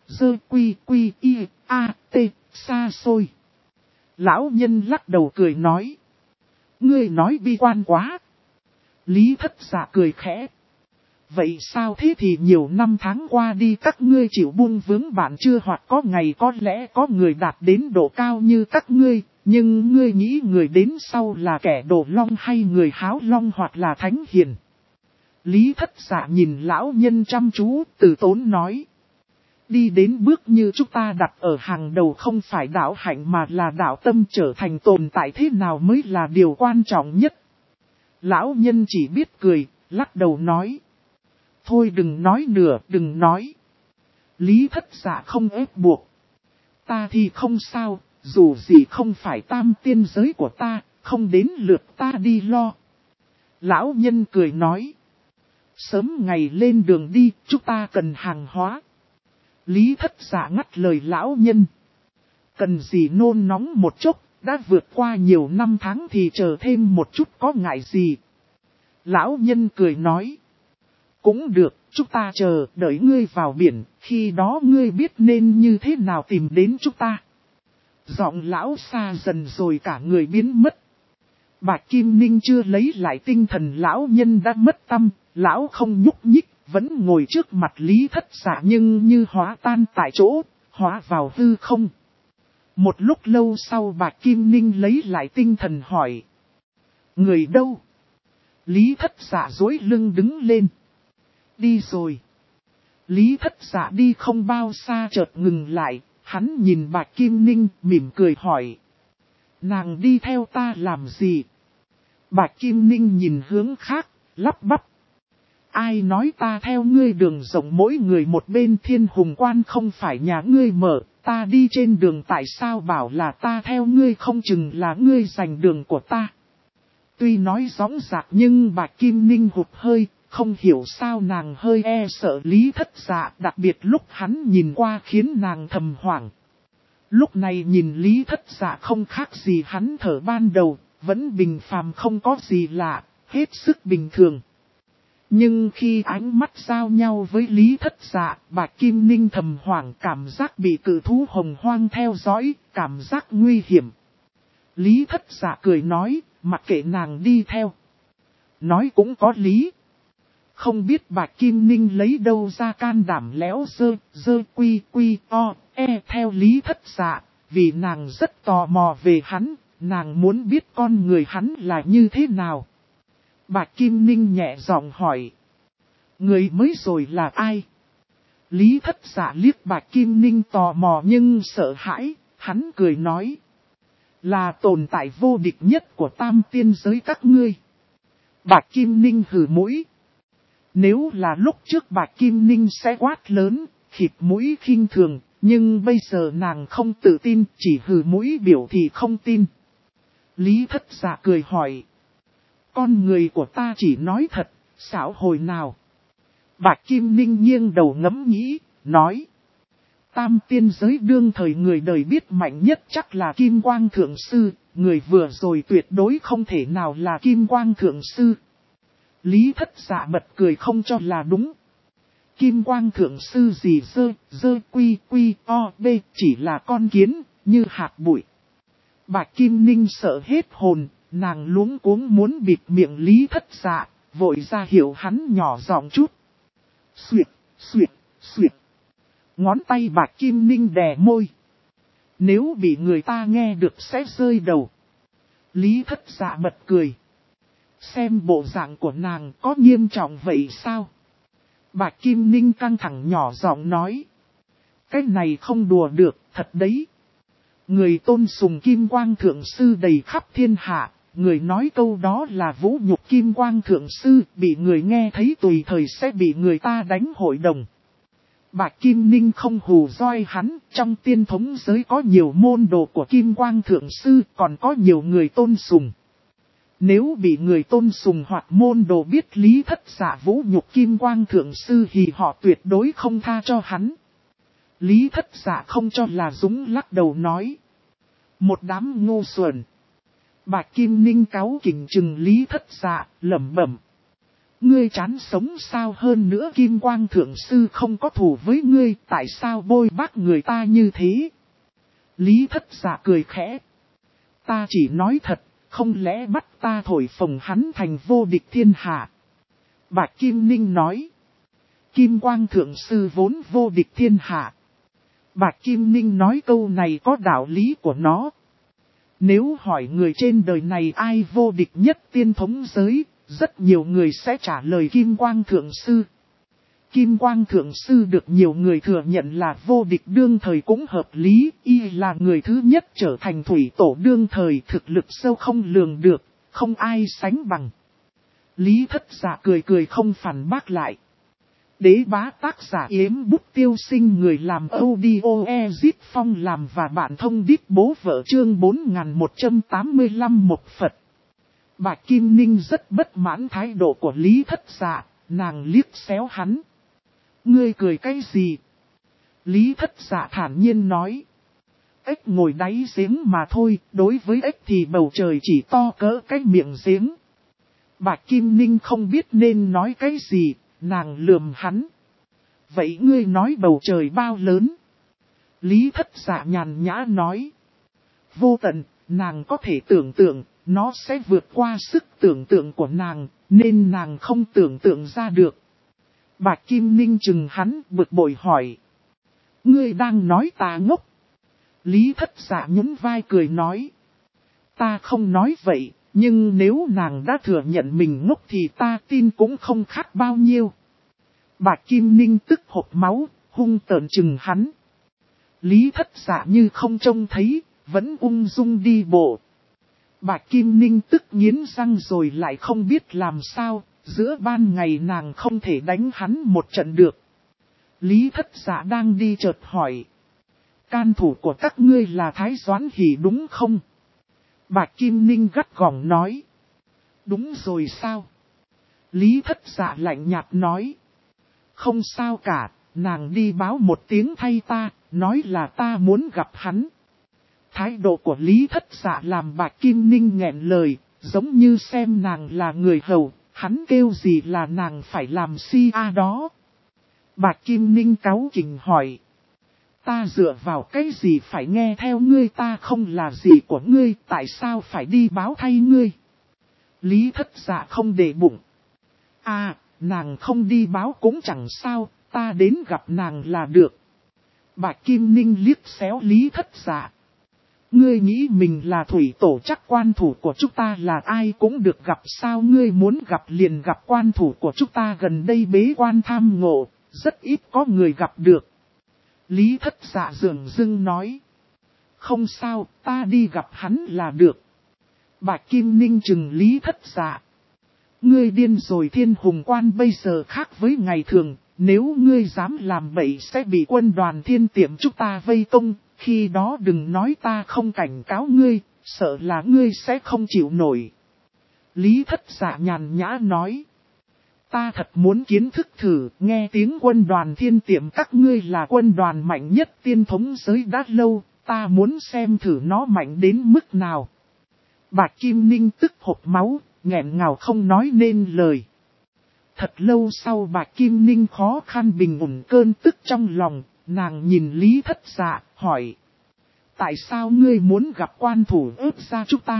[SPEAKER 1] xa xôi. Lão nhân lắc đầu cười nói. Ngươi nói bi quan quá. Lý Thất Dạ cười khẽ. Vậy sao thế thì nhiều năm tháng qua đi các ngươi chịu buông vướng bạn chưa, hoặc có ngày có lẽ có người đạt đến độ cao như các ngươi, nhưng ngươi nghĩ người đến sau là kẻ đồ long hay người háo long hoặc là thánh hiền. Lý Thất Dạ nhìn lão nhân chăm chú, từ tốn nói. Đi đến bước như chúng ta đặt ở hàng đầu không phải đạo hạnh mà là đạo tâm, trở thành tồn tại thế nào mới là điều quan trọng nhất. Lão nhân chỉ biết cười, lắc đầu nói. Thôi đừng nói nữa, đừng nói. Lý Thất Dạ không ép buộc. Ta thì không sao, dù gì không phải tam tiên giới của ta, không đến lượt ta đi lo. Lão nhân cười nói. Sớm ngày lên đường đi, chúng ta cần hàng hóa. Lý Thất Dạ ngắt lời lão nhân. Cần gì nôn nóng một chút, đã vượt qua nhiều năm tháng thì chờ thêm một chút có ngại gì. Lão nhân cười nói. Cũng được, chúng ta chờ, đợi ngươi vào biển, khi đó ngươi biết nên như thế nào tìm đến chúng ta. Giọng lão xa dần rồi cả người biến mất. Bạch Kim Ninh chưa lấy lại tinh thần, lão nhân đã mất tâm, lão không nhúc nhích, vẫn ngồi trước mặt Lý Thất Dạ nhưng như hóa tan tại chỗ, hóa vào hư không. Một lúc lâu sau Bạch Kim Ninh lấy lại tinh thần hỏi. Người đâu? Lý Thất Dạ duỗi lưng đứng lên. Đi rồi. Lý Thất Dạ đi không bao xa chợt ngừng lại, hắn nhìn Bạch Kim Ninh mỉm cười hỏi. Nàng đi theo ta làm gì? Bạch Kim Ninh nhìn hướng khác, lắp bắp. Ai nói ta theo ngươi đường rộng mỗi người một bên, Thiên Hùng Quan không phải nhà ngươi mở, ta đi trên đường tại sao bảo là ta theo ngươi, không chừng là ngươi giành đường của ta. Tuy nói rõ rạc nhưng Bạch Kim Ninh hụt hơi, không hiểu sao nàng hơi e sợ Lý Thất Dạ, đặc biệt lúc hắn nhìn qua khiến nàng thầm hoảng. Lúc này nhìn Lý Thất Dạ không khác gì hắn thở ban đầu, vẫn bình phàm không có gì lạ, hết sức bình thường. Nhưng khi ánh mắt giao nhau với Lý Thất Dạ, Bạch Kim Ninh thầm hoảng, cảm giác bị cự thú hồng hoang theo dõi, cảm giác nguy hiểm. Lý Thất Dạ cười nói, mặc kệ nàng đi theo. Nói cũng có lý. Không biết Bạch Kim Ninh lấy đâu ra can đảm léo dơ quy theo Lý Thất Dạ, vì nàng rất tò mò về hắn, nàng muốn biết con người hắn là như thế nào. Bạch Kim Ninh nhẹ giọng hỏi. Người mới rồi là ai? Lý Thất Dạ liếc Bạch Kim Ninh tò mò nhưng sợ hãi, hắn cười nói. Là tồn tại vô địch nhất của tam tiên giới các ngươi. Bạch Kim Ninh hừ mũi. Nếu là lúc trước Bạch Kim Ninh sẽ quát lớn, khịt mũi khinh thường, nhưng bây giờ nàng không tự tin, chỉ hừ mũi biểu thị không tin. Lý Thất Dạ cười hỏi. Con người của ta chỉ nói thật, xảo hồi nào? Bạch Kim Ninh nghiêng đầu ngẫm nghĩ, nói. Tam tiên giới đương thời người đời biết mạnh nhất chắc là Kim Quang Thượng Sư, người vừa rồi tuyệt đối không thể nào là Kim Quang Thượng Sư. Lý Thất Dạ bật cười không cho là đúng. Kim Quang Thượng Sư gì dơ quy chỉ là con kiến, như hạt bụi. Bạch Kim Ninh sợ hết hồn, nàng luống cuống muốn bịt miệng Lý Thất Dạ, vội ra hiểu hắn nhỏ giọng chút. Xuyệt. Ngón tay Bạch Kim Ninh đè môi. Nếu bị người ta nghe được sẽ rơi đầu. Lý Thất Dạ bật cười. Xem bộ dạng của nàng có nghiêm trọng vậy sao? Bạch Kim Ninh căng thẳng nhỏ giọng nói. Cái này không đùa được, thật đấy. Người tôn sùng Kim Quang Thượng Sư đầy khắp thiên hạ, người nói câu đó là vũ nhục Kim Quang Thượng Sư, bị người nghe thấy tùy thời sẽ bị người ta đánh hội đồng. Bạch Kim Ninh không hù doi hắn, trong tiên thống giới có nhiều môn đồ của Kim Quang Thượng Sư, còn có nhiều người tôn sùng. Nếu bị người tôn sùng hoặc môn đồ biết Lý Thất Dạ vũ nhục Kim Quang Thượng Sư thì họ tuyệt đối không tha cho hắn. Lý Thất Dạ không cho là Dũng lắc đầu nói. Một đám ngu xuẩn. Bạch Kim Ninh cáu kỉnh chừng Lý Thất Dạ, lẩm bẩm. Ngươi chán sống sao hơn nữa Kim Quang Thượng Sư không có thù với ngươi, tại sao bôi bác người ta như thế? Lý Thất Dạ cười khẽ. Ta chỉ nói thật, không lẽ bắt ta thổi phồng hắn thành vô địch thiên hạ? Bạch Kim Ninh nói. Kim Quang Thượng Sư vốn vô địch thiên hạ. Bạch Kim Ninh nói câu này có đạo lý của nó. Nếu hỏi người trên đời này ai vô địch nhất tiên thống giới, rất nhiều người sẽ trả lời Kim Quang Thượng Sư. Kim Quang Thượng Sư được nhiều người thừa nhận là vô địch đương thời cũng hợp lý, y là người thứ nhất trở thành thủy tổ đương thời, thực lực sâu không lường được, không ai sánh bằng. Lý Thất Dạ cười không phản bác lại. Đế bá tác giả Yếm Bút Tiêu Sinh, người làm audio Ezit Phong làm và bạn thông đít bố vợ chương 4185 một Phật. Bạch Kim Ninh rất bất mãn thái độ của Lý Thất Dạ, nàng liếc xéo hắn. Ngươi cười cái gì? Lý Thất Dạ thản nhiên nói. Ếch ngồi đáy giếng mà thôi, đối với ếch thì bầu trời chỉ to cỡ cái miệng giếng. Bạch Kim Ninh không biết nên nói cái gì, nàng lườm hắn. Vậy ngươi nói bầu trời bao lớn? Lý Thất Dạ nhàn nhã nói. Vô tận, nàng có thể tưởng tượng, nó sẽ vượt qua sức tưởng tượng của nàng, nên nàng không tưởng tượng ra được. Bạch Kim Ninh chừng hắn bực bội hỏi. Ngươi đang nói ta ngốc? Lý Thất Dạ nhún vai cười nói. Ta không nói vậy, nhưng nếu nàng đã thừa nhận mình ngốc thì ta tin cũng không khác bao nhiêu. Bạch Kim Ninh tức hộc máu, hung tợn chừng hắn. Lý Thất Dạ như không trông thấy, vẫn ung dung đi bộ. Bạch Kim Ninh tức nghiến răng rồi lại không biết làm sao, giữa ban ngày nàng không thể đánh hắn một trận được. Lý Thất Dạ đang đi chợt hỏi. Can thủ của các ngươi là Thái Doãn Hỷ đúng không? Bạch Kim Ninh gắt gỏng nói. Đúng rồi sao? Lý Thất Dạ lạnh nhạt nói. Không sao cả, nàng đi báo một tiếng thay ta, nói là ta muốn gặp hắn. Thái độ của Lý Thất Dạ làm Bạch Kim Ninh nghẹn lời, giống như xem nàng là người hầu, hắn kêu gì là nàng phải làm si đó. Bạch Kim Ninh cáu kỉnh hỏi. Ta dựa vào cái gì phải nghe theo ngươi, ta không là gì của ngươi, tại sao phải đi báo thay ngươi? Lý Thất Dạ không để bụng. nàng không đi báo cũng chẳng sao, ta đến gặp nàng là được. Bạch Kim Ninh liếc xéo Lý Thất Dạ. Ngươi nghĩ mình là thủy tổ, chắc quan thủ của chúng ta là ai cũng được gặp sao? Ngươi muốn gặp liền gặp, quan thủ của chúng ta gần đây bế quan tham ngộ, rất ít có người gặp được. Lý Thất Dạ dửng dưng nói. Không sao, ta đi gặp hắn là được. Bạch Kim Ninh trừng Lý Thất Dạ. Ngươi điên rồi, Thiên Hùng Quan bây giờ khác với ngày thường, nếu ngươi dám làm bậy sẽ bị quân đoàn Thiên Tiệm chúng ta vây công, khi đó đừng nói ta không cảnh cáo ngươi, sợ là ngươi sẽ không chịu nổi. Lý Thất Dạ nhàn nhã nói. Ta thật muốn kiến thức thử, nghe tiếng quân đoàn Thiên Tiệm các ngươi là quân đoàn mạnh nhất tiên thống giới đã lâu, ta muốn xem thử nó mạnh đến mức nào. Bạch Kim Ninh tức hộc máu, nghẹn ngào không nói nên lời. Thật lâu sau Bạch Kim Ninh khó khăn bình ổn cơn tức trong lòng, nàng nhìn Lý Thất Dạ, hỏi. Tại sao ngươi muốn gặp quan thủ ướp ra chúng ta?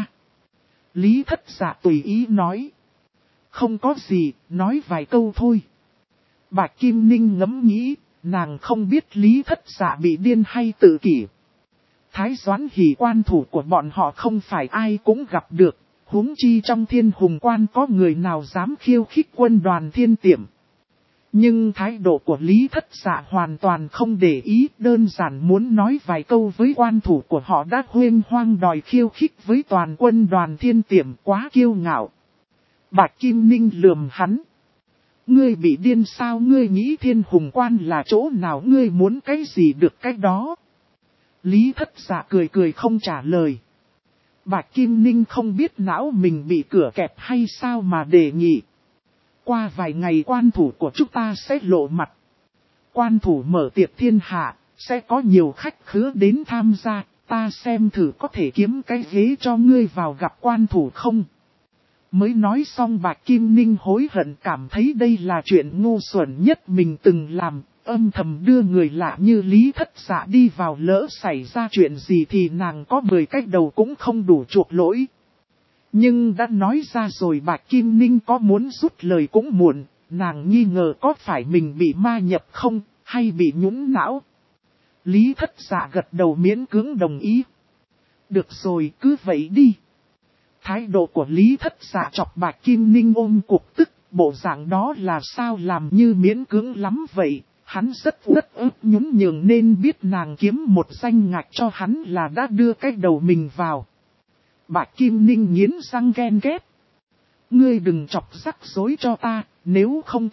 [SPEAKER 1] Lý Thất Dạ tùy ý nói. Không có gì, nói vài câu thôi. Bạch Kim Ninh ngẫm nghĩ, nàng không biết Lý Thất Dạ bị điên hay tự kỷ. Thái Doãn Hỷ quan thủ của bọn họ không phải ai cũng gặp được, huống chi trong Thiên Hùng Quan có người nào dám khiêu khích quân đoàn Thiên Tiệm. Nhưng thái độ của Lý Thất Dạ hoàn toàn không để ý, đơn giản muốn nói vài câu với quan thủ của họ đã huênh hoang đòi khiêu khích với toàn quân đoàn Thiên Tiệm, quá kiêu ngạo. Bạch Kim Ninh lườm hắn. Ngươi bị điên sao? Ngươi nghĩ Thiên Hùng Quan là chỗ nào? Ngươi muốn cái gì được cái đó? Lý Thất Dạ cười cười không trả lời. Bạch Kim Ninh không biết não mình bị cửa kẹp hay sao mà đề nghị. Qua vài ngày quan thủ của chúng ta sẽ lộ mặt. Quan thủ mở tiệc thiên hạ, sẽ có nhiều khách khứa đến tham gia, ta xem thử có thể kiếm cái ghế cho ngươi vào gặp quan thủ không. Mới nói xong Bạch Kim Ninh hối hận, cảm thấy đây là chuyện ngu xuẩn nhất mình từng làm, âm thầm đưa người lạ như Lý Thất Dạ đi vào, lỡ xảy ra chuyện gì thì nàng có 10 cách đầu cũng không đủ chuộc lỗi. Nhưng đã nói ra rồi Bạch Kim Ninh có muốn rút lời cũng muộn, nàng nghi ngờ có phải mình bị ma nhập không, hay bị nhũn não. Lý Thất Dạ gật đầu miễn cưỡng đồng ý. Được rồi, cứ vậy đi. Thái độ của Lý Thất Dạ chọc Bạch Kim Ninh ôm cục tức, bộ dạng đó là sao làm như miễn cưỡng lắm vậy. Hắn rất ức nhún nhường nên biết nàng kiếm một danh ngạch cho hắn là đã đưa cái đầu mình vào. Bạch Kim Ninh nghiến răng ghen ghét. Ngươi đừng chọc rắc rối cho ta, nếu không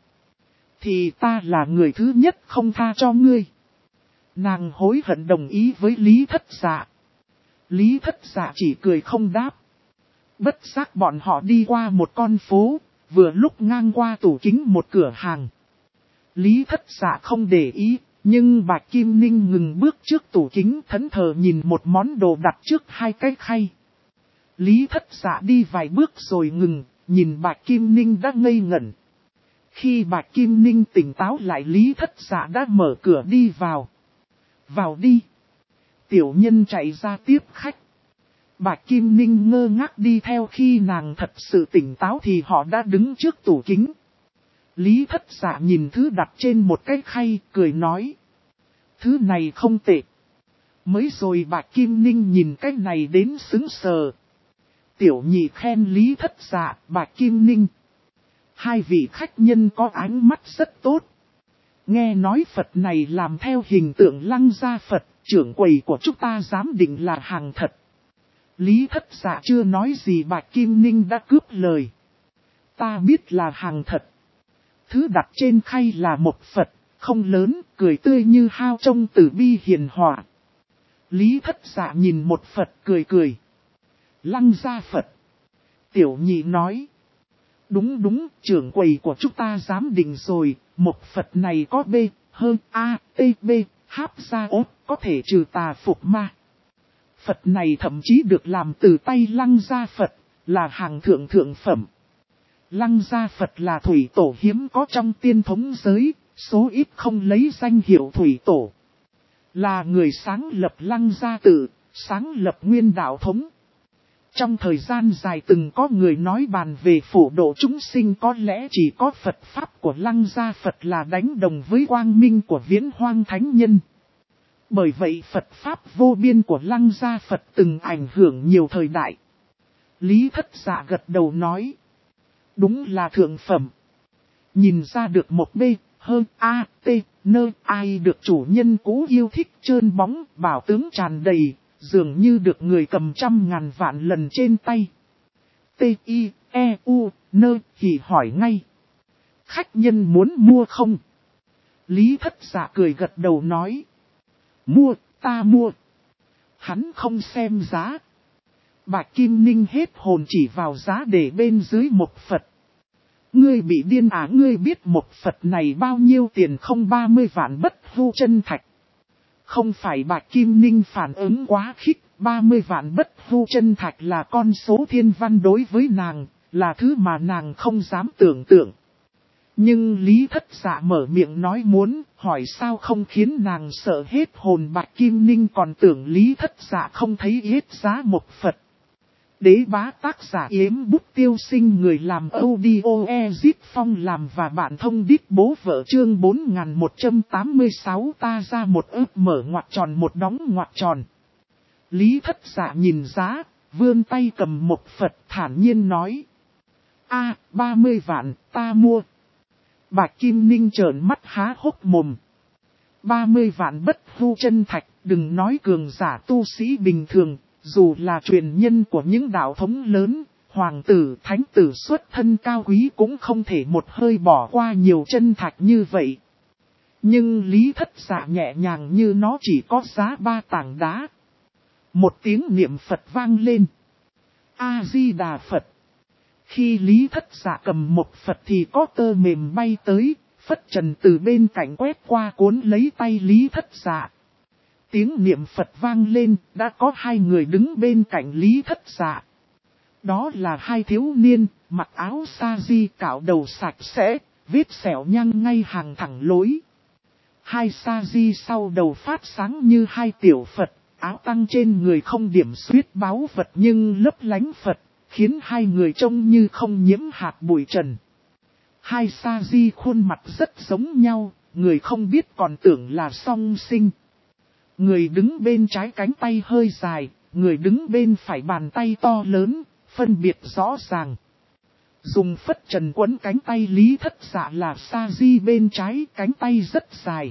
[SPEAKER 1] thì ta là người thứ nhất không tha cho ngươi. Nàng hối hận đồng ý với Lý Thất Dạ. Lý Thất Dạ chỉ cười không đáp. Bất giác bọn họ đi qua một con phố, vừa lúc ngang qua tủ kính một cửa hàng. Lý Thất Dạ không để ý, nhưng Bạch Kim Ninh ngừng bước trước tủ kính thẫn thờ nhìn một món đồ đặt trước hai cái khay. Lý Thất Dạ đi vài bước rồi ngừng, nhìn Bạch Kim Ninh đã ngây ngẩn. Khi Bạch Kim Ninh tỉnh táo lại Lý Thất Dạ đã mở cửa đi vào. Vào đi. Tiểu nhân chạy ra tiếp khách. Bạch Kim Ninh ngơ ngác đi theo, khi nàng thật sự tỉnh táo thì họ đã đứng trước tủ kính. Lý Thất Dạ nhìn thứ đặt trên một cái khay, cười nói. Thứ này không tệ. Mới rồi Bạch Kim Ninh nhìn cái này đến sững sờ. Tiểu nhị khen Lý Thất Dạ, Bạch Kim Ninh. Hai vị khách nhân có ánh mắt rất tốt. Nghe nói Phật này làm theo hình tượng Lăng Gia Phật, trưởng quầy của chúng ta giám định là hàng thật. Lý Thất Dạ chưa nói gì Bạch Kim Ninh đã cướp lời. Ta biết là hàng thật. Thứ đặt trên khay là một Phật, không lớn, cười tươi như hao trông từ bi hiền hòa. Lý Thất Dạ nhìn một Phật cười cười. Lăng Gia Phật. Tiểu nhị nói. Đúng, trưởng quầy của chúng ta giám định rồi, một Phật này có B, hơn A, T, B, Háp Gia Ốt, có thể trừ tà phục ma. Phật này thậm chí được làm từ tay Lăng Gia Phật, là hàng thượng phẩm. Lăng Gia Phật là thủy tổ hiếm có trong tiên thống giới, số ít không lấy danh hiệu thủy tổ. Là người sáng lập Lăng Gia Tự, sáng lập nguyên đạo thống. Trong thời gian dài từng có người nói bàn về phổ độ chúng sinh, có lẽ chỉ có Phật Pháp của Lăng Gia Phật là đánh đồng với quang minh của Viễn Hoang Thánh Nhân. Bởi vậy Phật Pháp vô biên của Lăng Gia Phật từng ảnh hưởng nhiều thời đại. Lý Thất Dạ gật đầu nói. Đúng là thượng phẩm. Nhìn ra được một B, hơn A, T, nơi ai được chủ nhân cũ yêu thích trơn bóng, bảo tướng tràn đầy, dường như được người cầm 100.000 vạn lần trên tay. T, I, E, U, nơi thì hỏi ngay. Khách nhân muốn mua không? Lý Thất Dạ cười gật đầu nói. Mua, ta mua. Hắn không xem giá. Bạch Kim Ninh hết hồn chỉ vào giá để bên dưới một Phật. Ngươi bị điên à, ngươi biết một Phật này bao nhiêu tiền không? 30 vạn bất hư chân thạch. Không phải Bạch Kim Ninh phản ứng quá khích, 30 vạn bất hư chân thạch là con số thiên văn đối với nàng, là thứ mà nàng không dám tưởng tượng. Nhưng Lý Thất Dạ mở miệng nói muốn, hỏi sao không khiến nàng sợ hết hồn. Bạch Kim Ninh còn tưởng Lý Thất Dạ không thấy hết giá một Phật. Đế bá tác giả Yếm Bút Tiêu Sinh, người làm audio Ezip Phong làm và bạn thông đít bố vợ, chương 4186 ta ra một ướp mở ngoặc tròn một đóng ngoặc tròn. Lý Thất Dạ nhìn giá, vươn tay cầm một Phật thản nhiên nói. 30 vạn, ta mua. Bạch Kim Ninh trợn mắt há hốc mồm. 30 vạn bất hư chân thạch, đừng nói cường giả tu sĩ bình thường. Dù là truyền nhân của những đạo thống lớn, hoàng tử, thánh tử xuất thân cao quý cũng không thể một hơi bỏ qua nhiều chân thạch như vậy. Nhưng Lý Thất Dạ nhẹ nhàng như nó chỉ có giá 3 tảng đá. Một tiếng niệm Phật vang lên. A-di-đà Phật. Khi Lý Thất Dạ cầm một Phật thì có tơ mềm bay tới, phất trần từ bên cạnh quét qua cuốn lấy tay Lý Thất Dạ. Tiếng niệm Phật vang lên, đã có 2 người đứng bên cạnh Lý Thất Dạ. Đó là 2 thiếu niên, mặc áo sa di cạo đầu sạch sẽ, vết sẹo nhăn ngay hàng thẳng lối. 2 sa di sau đầu phát sáng như 2 tiểu Phật, áo tăng trên người không điểm xuyết báu vật nhưng lấp lánh Phật, khiến 2 người trông như không nhiễm hạt bụi trần. 2 sa di khuôn mặt rất giống nhau, người không biết còn tưởng là song sinh. Người đứng bên trái cánh tay hơi dài, người đứng bên phải bàn tay to lớn, phân biệt rõ ràng. Dùng phất trần quấn cánh tay Lý Thất Dạ là sa di bên trái, cánh tay rất dài.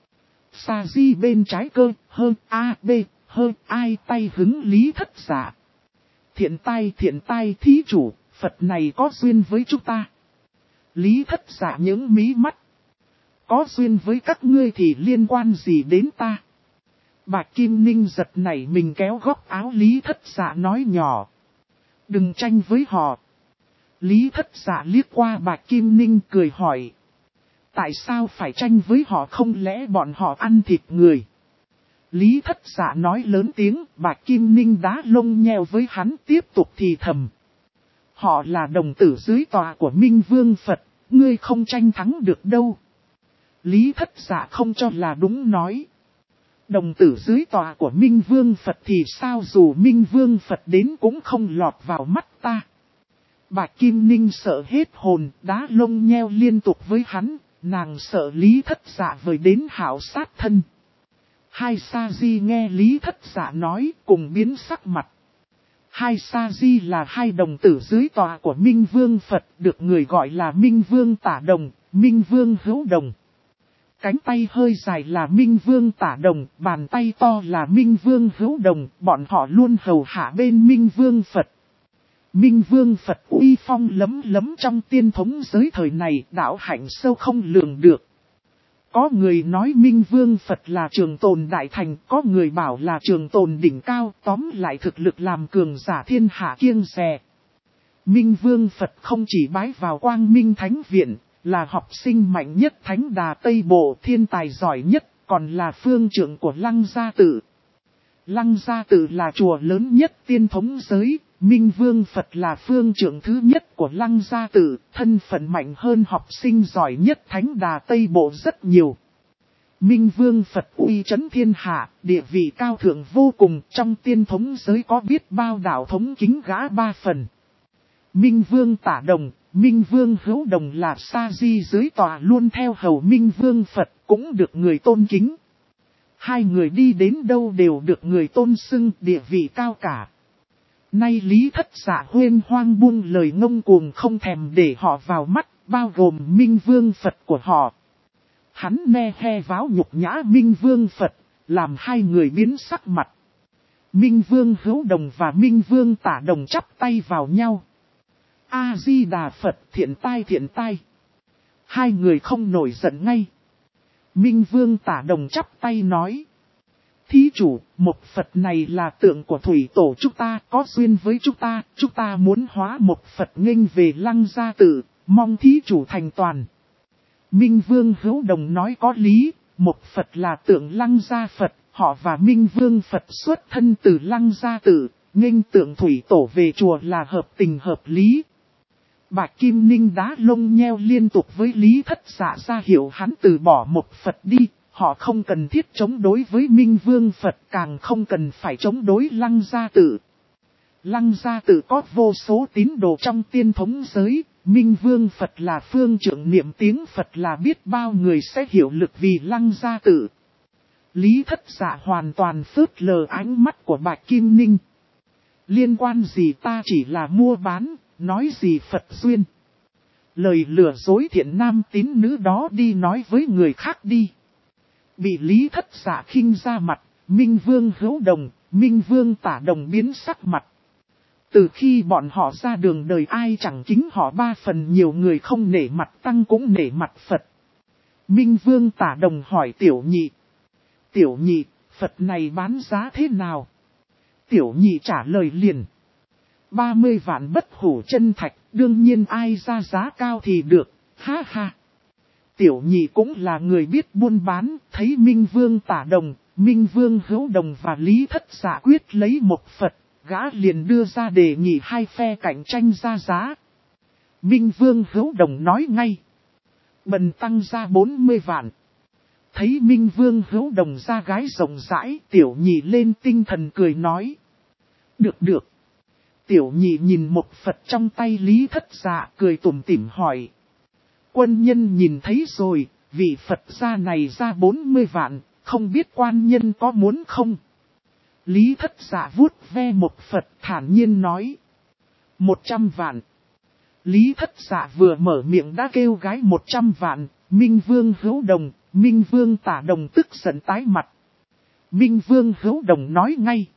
[SPEAKER 1] Sa di bên trái cơ, hơn A, B, hơn ai tay hứng Lý Thất Dạ. Thiện tai thí chủ, Phật này có duyên với chúng ta. Lý Thất Dạ những mí mắt. Có duyên với các ngươi thì liên quan gì đến ta? Bạch Kim Ninh giật nảy mình kéo góc áo Lý Thất Dạ nói nhỏ. Đừng tranh với họ. Lý Thất Dạ liếc qua Bạch Kim Ninh cười hỏi. Tại sao phải tranh với họ, không lẽ bọn họ ăn thịt người? Lý Thất Dạ nói lớn tiếng, Bạch Kim Ninh đá lông nheo với hắn tiếp tục thì thầm. Họ là đồng tử dưới tòa của Minh Vương Phật, ngươi không tranh thắng được đâu. Lý Thất Dạ không cho là đúng nói. Đồng tử dưới tòa của Minh Vương Phật thì sao, dù Minh Vương Phật đến cũng không lọt vào mắt ta. Bạch Kim Ninh sợ hết hồn, đá lông nheo liên tục với hắn, nàng sợ Lý Thất Dạ vời đến hảo sát thân. 2 sa di nghe Lý Thất Dạ nói cùng biến sắc mặt. 2 sa di là 2 đồng tử dưới tòa của Minh Vương Phật, được người gọi là Minh Vương Tả Đồng, Minh Vương Hữu Đồng. Cánh tay hơi dài là Minh Vương Tả Đồng, bàn tay to là Minh Vương Hữu Đồng, bọn họ luôn hầu hạ bên Minh Vương Phật. Minh Vương Phật uy phong lấm lấm trong tiên thống giới thời này, đạo hạnh sâu không lường được. Có người nói Minh Vương Phật là trường tồn đại thành, có người bảo là trường tồn đỉnh cao, tóm lại thực lực làm cường giả thiên hạ kiêng dè. Minh Vương Phật không chỉ bái vào Quang Minh Thánh Viện, là học sinh mạnh nhất Thánh Đà Tây Bộ, thiên tài giỏi nhất, còn là phương trưởng của Lăng Gia Tự. Lăng Gia Tự là chùa lớn nhất tiên thống giới, Minh Vương Phật là phương trưởng thứ nhất của Lăng Gia Tự, thân phận mạnh hơn học sinh giỏi nhất Thánh Đà Tây Bộ rất nhiều. Minh Vương Phật uy chấn thiên hạ, địa vị cao thượng vô cùng, trong tiên thống giới có biết bao đạo thống kính gã 3 phần. Minh Vương Tả Đồng, Minh Vương Hữu Đồng là sa di dưới tòa luôn theo hầu Minh Vương Phật, cũng được người tôn kính. Hai người đi đến đâu đều được người tôn xưng, địa vị cao cả. Nay Lý Thất Dạ huyên hoang buông lời ngông cuồng không thèm để họ vào mắt, bao gồm Minh Vương Phật của họ. Hắn me he váo nhục nhã Minh Vương Phật, làm hai người biến sắc mặt. Minh Vương Hữu Đồng và Minh Vương Tả Đồng chắp tay vào nhau. A-di-đà Phật, thiện tai. Hai người không nổi giận ngay. Minh Vương Tả Đồng chắp tay nói. Thí chủ, một Phật này là tượng của thủy tổ chúng ta, có duyên với chúng ta muốn hóa một Phật nghênh về Lăng Gia Tự, mong thí chủ thành toàn. Minh Vương Hữu Đồng nói có lý, một Phật là tượng Lăng Gia Phật, họ và Minh Vương Phật xuất thân từ Lăng Gia Tự, nghênh tượng thủy tổ về chùa là hợp tình hợp lý. Bạch Kim Ninh đá lông nheo liên tục với Lý Thất Dạ ra hiệu hắn từ bỏ một Phật đi, họ không cần thiết chống đối với Minh Vương Phật, càng không cần phải chống đối Lăng Gia Tự. Lăng Gia Tự có vô số tín đồ trong tiên thống giới, Minh Vương Phật là phương trưởng niệm tiếng Phật là biết bao người sẽ hiểu lực vì Lăng Gia Tự. Lý Thất Dạ hoàn toàn phớt lờ ánh mắt của Bạch Kim Ninh. Liên quan gì ta chỉ là mua bán, nói gì Phật duyên. Lời lừa dối thiện nam tín nữ đó đi nói với người khác đi. Bị Lý Thất Dạ khinh ra mặt, Minh Vương Hữu Đồng, Minh Vương Tả Đồng biến sắc mặt. Từ khi bọn họ ra đường đời ai chẳng kính họ 3 phần, nhiều người không nể mặt tăng cũng nể mặt Phật. Minh Vương Tả Đồng hỏi Tiểu Nhị. Tiểu Nhị, Phật này bán giá thế nào? Tiểu Nhị trả lời liền. 30 vạn bất hủ chân thạch, đương nhiên ai ra giá cao thì được, ha ha. Tiểu Nhị cũng là người biết buôn bán, thấy Minh Vương Tả Đồng, Minh Vương Hữu Đồng và Lý Thất Dạ quyết lấy một Phật, gã liền đưa ra đề nghị hai phe cạnh tranh ra giá. Minh Vương Hữu Đồng nói ngay. Bần tăng ra 40 vạn. Thấy Minh Vương Hữu Đồng ra gái rộng rãi, Tiểu Nhị lên tinh thần cười nói. Được. Tiểu Nhị nhìn một Phật trong tay Lý Thất Dạ cười tủm tỉm hỏi. Quân nhân nhìn thấy rồi, vị Phật gia này ra 40 vạn, không biết quan nhân có muốn không? Lý Thất Dạ vuốt ve một Phật thản nhiên nói. 100 vạn. Lý Thất Dạ vừa mở miệng đã kêu gái 100 vạn, Minh Vương Hữu Đồng, Minh Vương Tả Đồng tức giận tái mặt. Minh Vương Hữu Đồng nói ngay.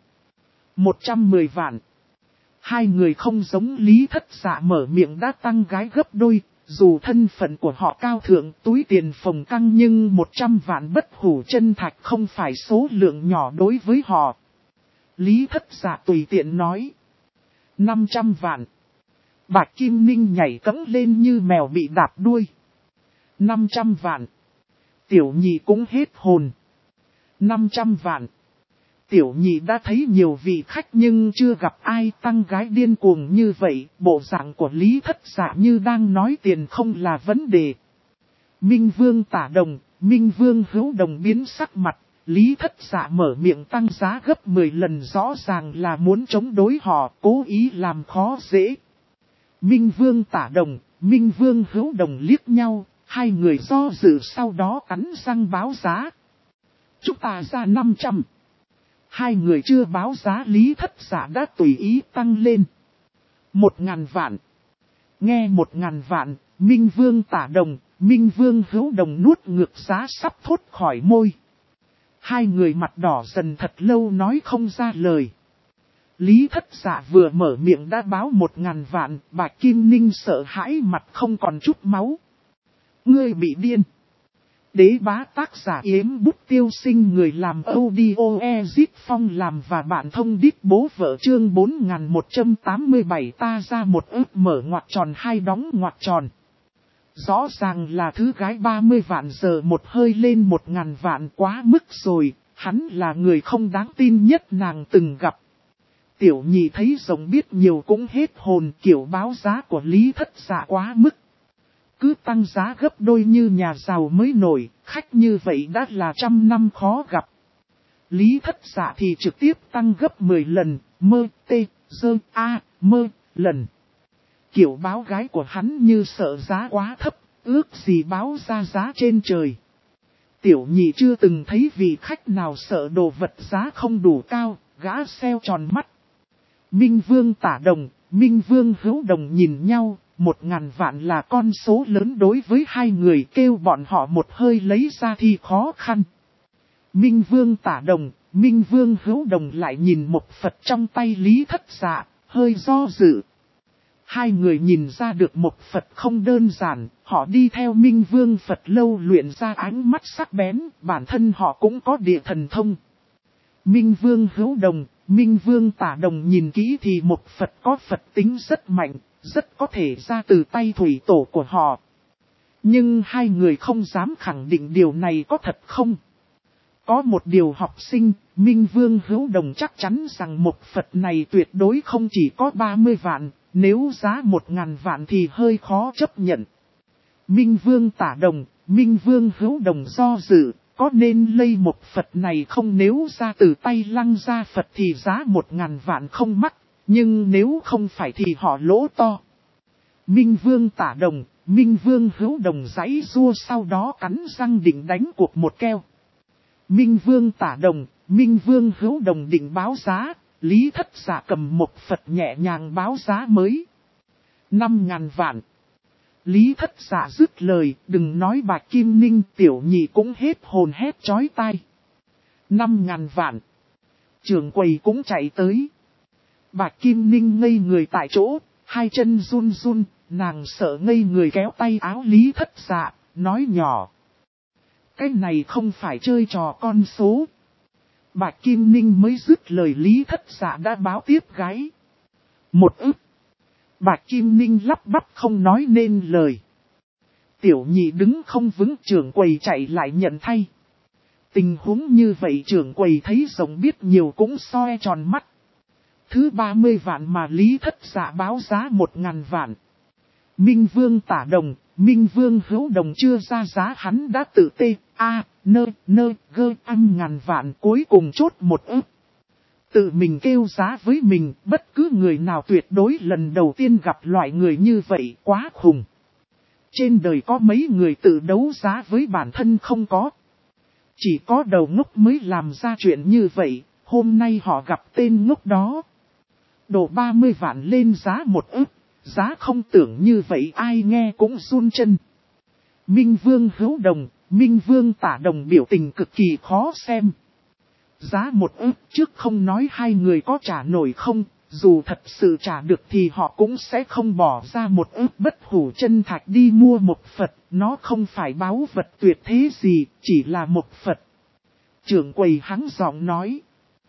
[SPEAKER 1] 110 vạn. Hai người không giống Lý Thất Dạ mở miệng đã tăng gái gấp đôi, dù thân phận của họ cao thượng túi tiền phồng căng nhưng 100 vạn bất hủ chân thạch không phải số lượng nhỏ đối với họ. Lý Thất Dạ tùy tiện nói. 500 vạn. Bạch Kim Ninh nhảy cẫng lên như mèo bị đạp đuôi. 500 vạn. Tiểu Nhị cũng hết hồn. 500 vạn. Tiểu Nhị đã thấy nhiều vị khách nhưng chưa gặp ai tăng gái điên cuồng như vậy, bộ dạng của Lý Thất Dạ như đang nói tiền không là vấn đề. Minh Vương Tả Đồng, Minh Vương Hữu Đồng biến sắc mặt, Lý Thất Dạ mở miệng tăng giá gấp 10 lần rõ ràng là muốn chống đối họ, cố ý làm khó dễ. Minh Vương Tả Đồng, Minh Vương Hữu Đồng liếc nhau, hai người do dự sau đó cắn răng báo giá. Chúng ta ra 500. Hai người chưa báo giá Lý Thất Dạ đã tùy ý tăng lên. 1.000 vạn. Nghe 1.000 vạn, Minh Vương Tả Đồng, Minh Vương Hữu Đồng nuốt ngược giá sắp thốt khỏi môi. Hai người mặt đỏ dần thật lâu nói không ra lời. Lý Thất Dạ vừa mở miệng đã báo 1.000 vạn, Bạch Kim Ninh sợ hãi mặt không còn chút máu. Ngươi bị điên. Đế bá tác giả Yếm Bút Tiêu Sinh, người làm audio Ezit Phong làm và bạn thông đít bố vợ chương 4187 ta ra một ức mở ngoặc tròn hai đóng ngoặc tròn. Rõ ràng là thứ gái 30 vạn giờ một hơi lên 1.000 vạn quá mức rồi, hắn là người không đáng tin nhất nàng từng gặp. Tiểu Nhị thấy rồng biết nhiều cũng hết hồn, kiểu báo giá của Lý Thất Dạ quá mức. cứ tăng giá gấp đôi như nhà giàu mới nổi, khách như vậy đã là trăm năm khó gặp. Lý Thất Dạ thì trực tiếp tăng gấp 10 lần, lần. Kiểu báo gái của hắn như sợ giá quá thấp, ước gì báo ra giá trên trời. Tiểu nhị chưa từng thấy vị khách nào sợ đồ vật giá không đủ cao, gã xeo tròn mắt. Minh Vương Tả Đồng, Minh Vương Hữu Đồng nhìn nhau, 1000 vạn là con số lớn đối với hai người, kêu bọn họ một hơi lấy ra thì khó khăn. Minh Vương Tả Đồng, Minh Vương Hữu Đồng lại nhìn một Phật trong tay Lý Thất Dạ, hơi do dự. Hai người nhìn ra được một Phật không đơn giản, họ đi theo Minh Vương Phật lâu luyện ra ánh mắt sắc bén, bản thân họ cũng có địa thần thông. Minh Vương Hữu Đồng, Minh Vương Tả Đồng nhìn kỹ thì một Phật có Phật tính rất mạnh, rất có thể ra từ tay thủy tổ của họ. Nhưng hai người không dám khẳng định điều này có thật không. Có một điều học sinh, Minh Vương Hữu Đồng chắc chắn rằng một Phật này tuyệt đối không chỉ có 30 vạn, nếu giá 1000 vạn thì hơi khó chấp nhận. Minh Vương Tả Đồng, Minh Vương Hữu Đồng do dự, có nên lây một Phật này không, nếu ra từ tay Lăng Gia Phật thì giá 1000 vạn không mắc, nhưng nếu không phải thì họ lỗ to. Minh Vương Tả Đồng, Minh Vương Hữu Đồng giãy giụa sau đó cắn răng định đánh cuộc một keo. Minh Vương Tả Đồng, Minh Vương Hữu Đồng định báo giá, Lý Thất Dạ cầm một Phật nhẹ nhàng báo giá mới. 5000 vạn. Lý Thất Dạ dứt lời, đừng nói Bạch Kim Ninh, tiểu nhị cũng hết hồn hét chói tai. 5000 vạn. Trưởng quầy cũng chạy tới. Bạch Kim Ninh ngây người tại chỗ, hai chân run run, nàng sợ ngây người kéo tay áo Lý Thất Dạ, nói nhỏ. Cái này không phải chơi trò con số. Bạch Kim Ninh mới dứt lời Lý Thất Dạ đã báo tiếp gáy. 1 ức. Bạch Kim Ninh lắp bắp không nói nên lời. Tiểu nhị đứng không vững, trưởng quầy chạy lại nhận thay. Tình huống như vậy trưởng quầy thấy rộng biết nhiều cũng soi tròn mắt. Thứ 30 vạn mà Lý Thất Dạ báo giá 1000 vạn. Minh Vương Tả Đồng, Minh Vương Hữu Đồng chưa ra giá hắn đã tự ngàn vạn, cuối cùng chốt 1 ức. Tự mình kêu giá với mình, bất cứ người nào tuyệt đối lần đầu tiên gặp loại người như vậy, quá khùng. Trên đời có mấy người tự đấu giá với bản thân không có. Chỉ có đầu ngốc mới làm ra chuyện như vậy, hôm nay họ gặp tên ngốc đó. Đổ 30 vạn lên giá 1 ức, giá không tưởng như vậy ai nghe cũng run chân. Minh Vương Hữu Đồng, Minh Vương Tả Đồng biểu tình cực kỳ khó xem. Giá 1 ức trước không nói hai người có trả nổi không, dù thật sự trả được thì họ cũng sẽ không bỏ ra 1 ức bất hủ chân thạch đi mua một Phật, nó không phải báu vật tuyệt thế gì, chỉ là một Phật. Trưởng quầy hắng giọng nói.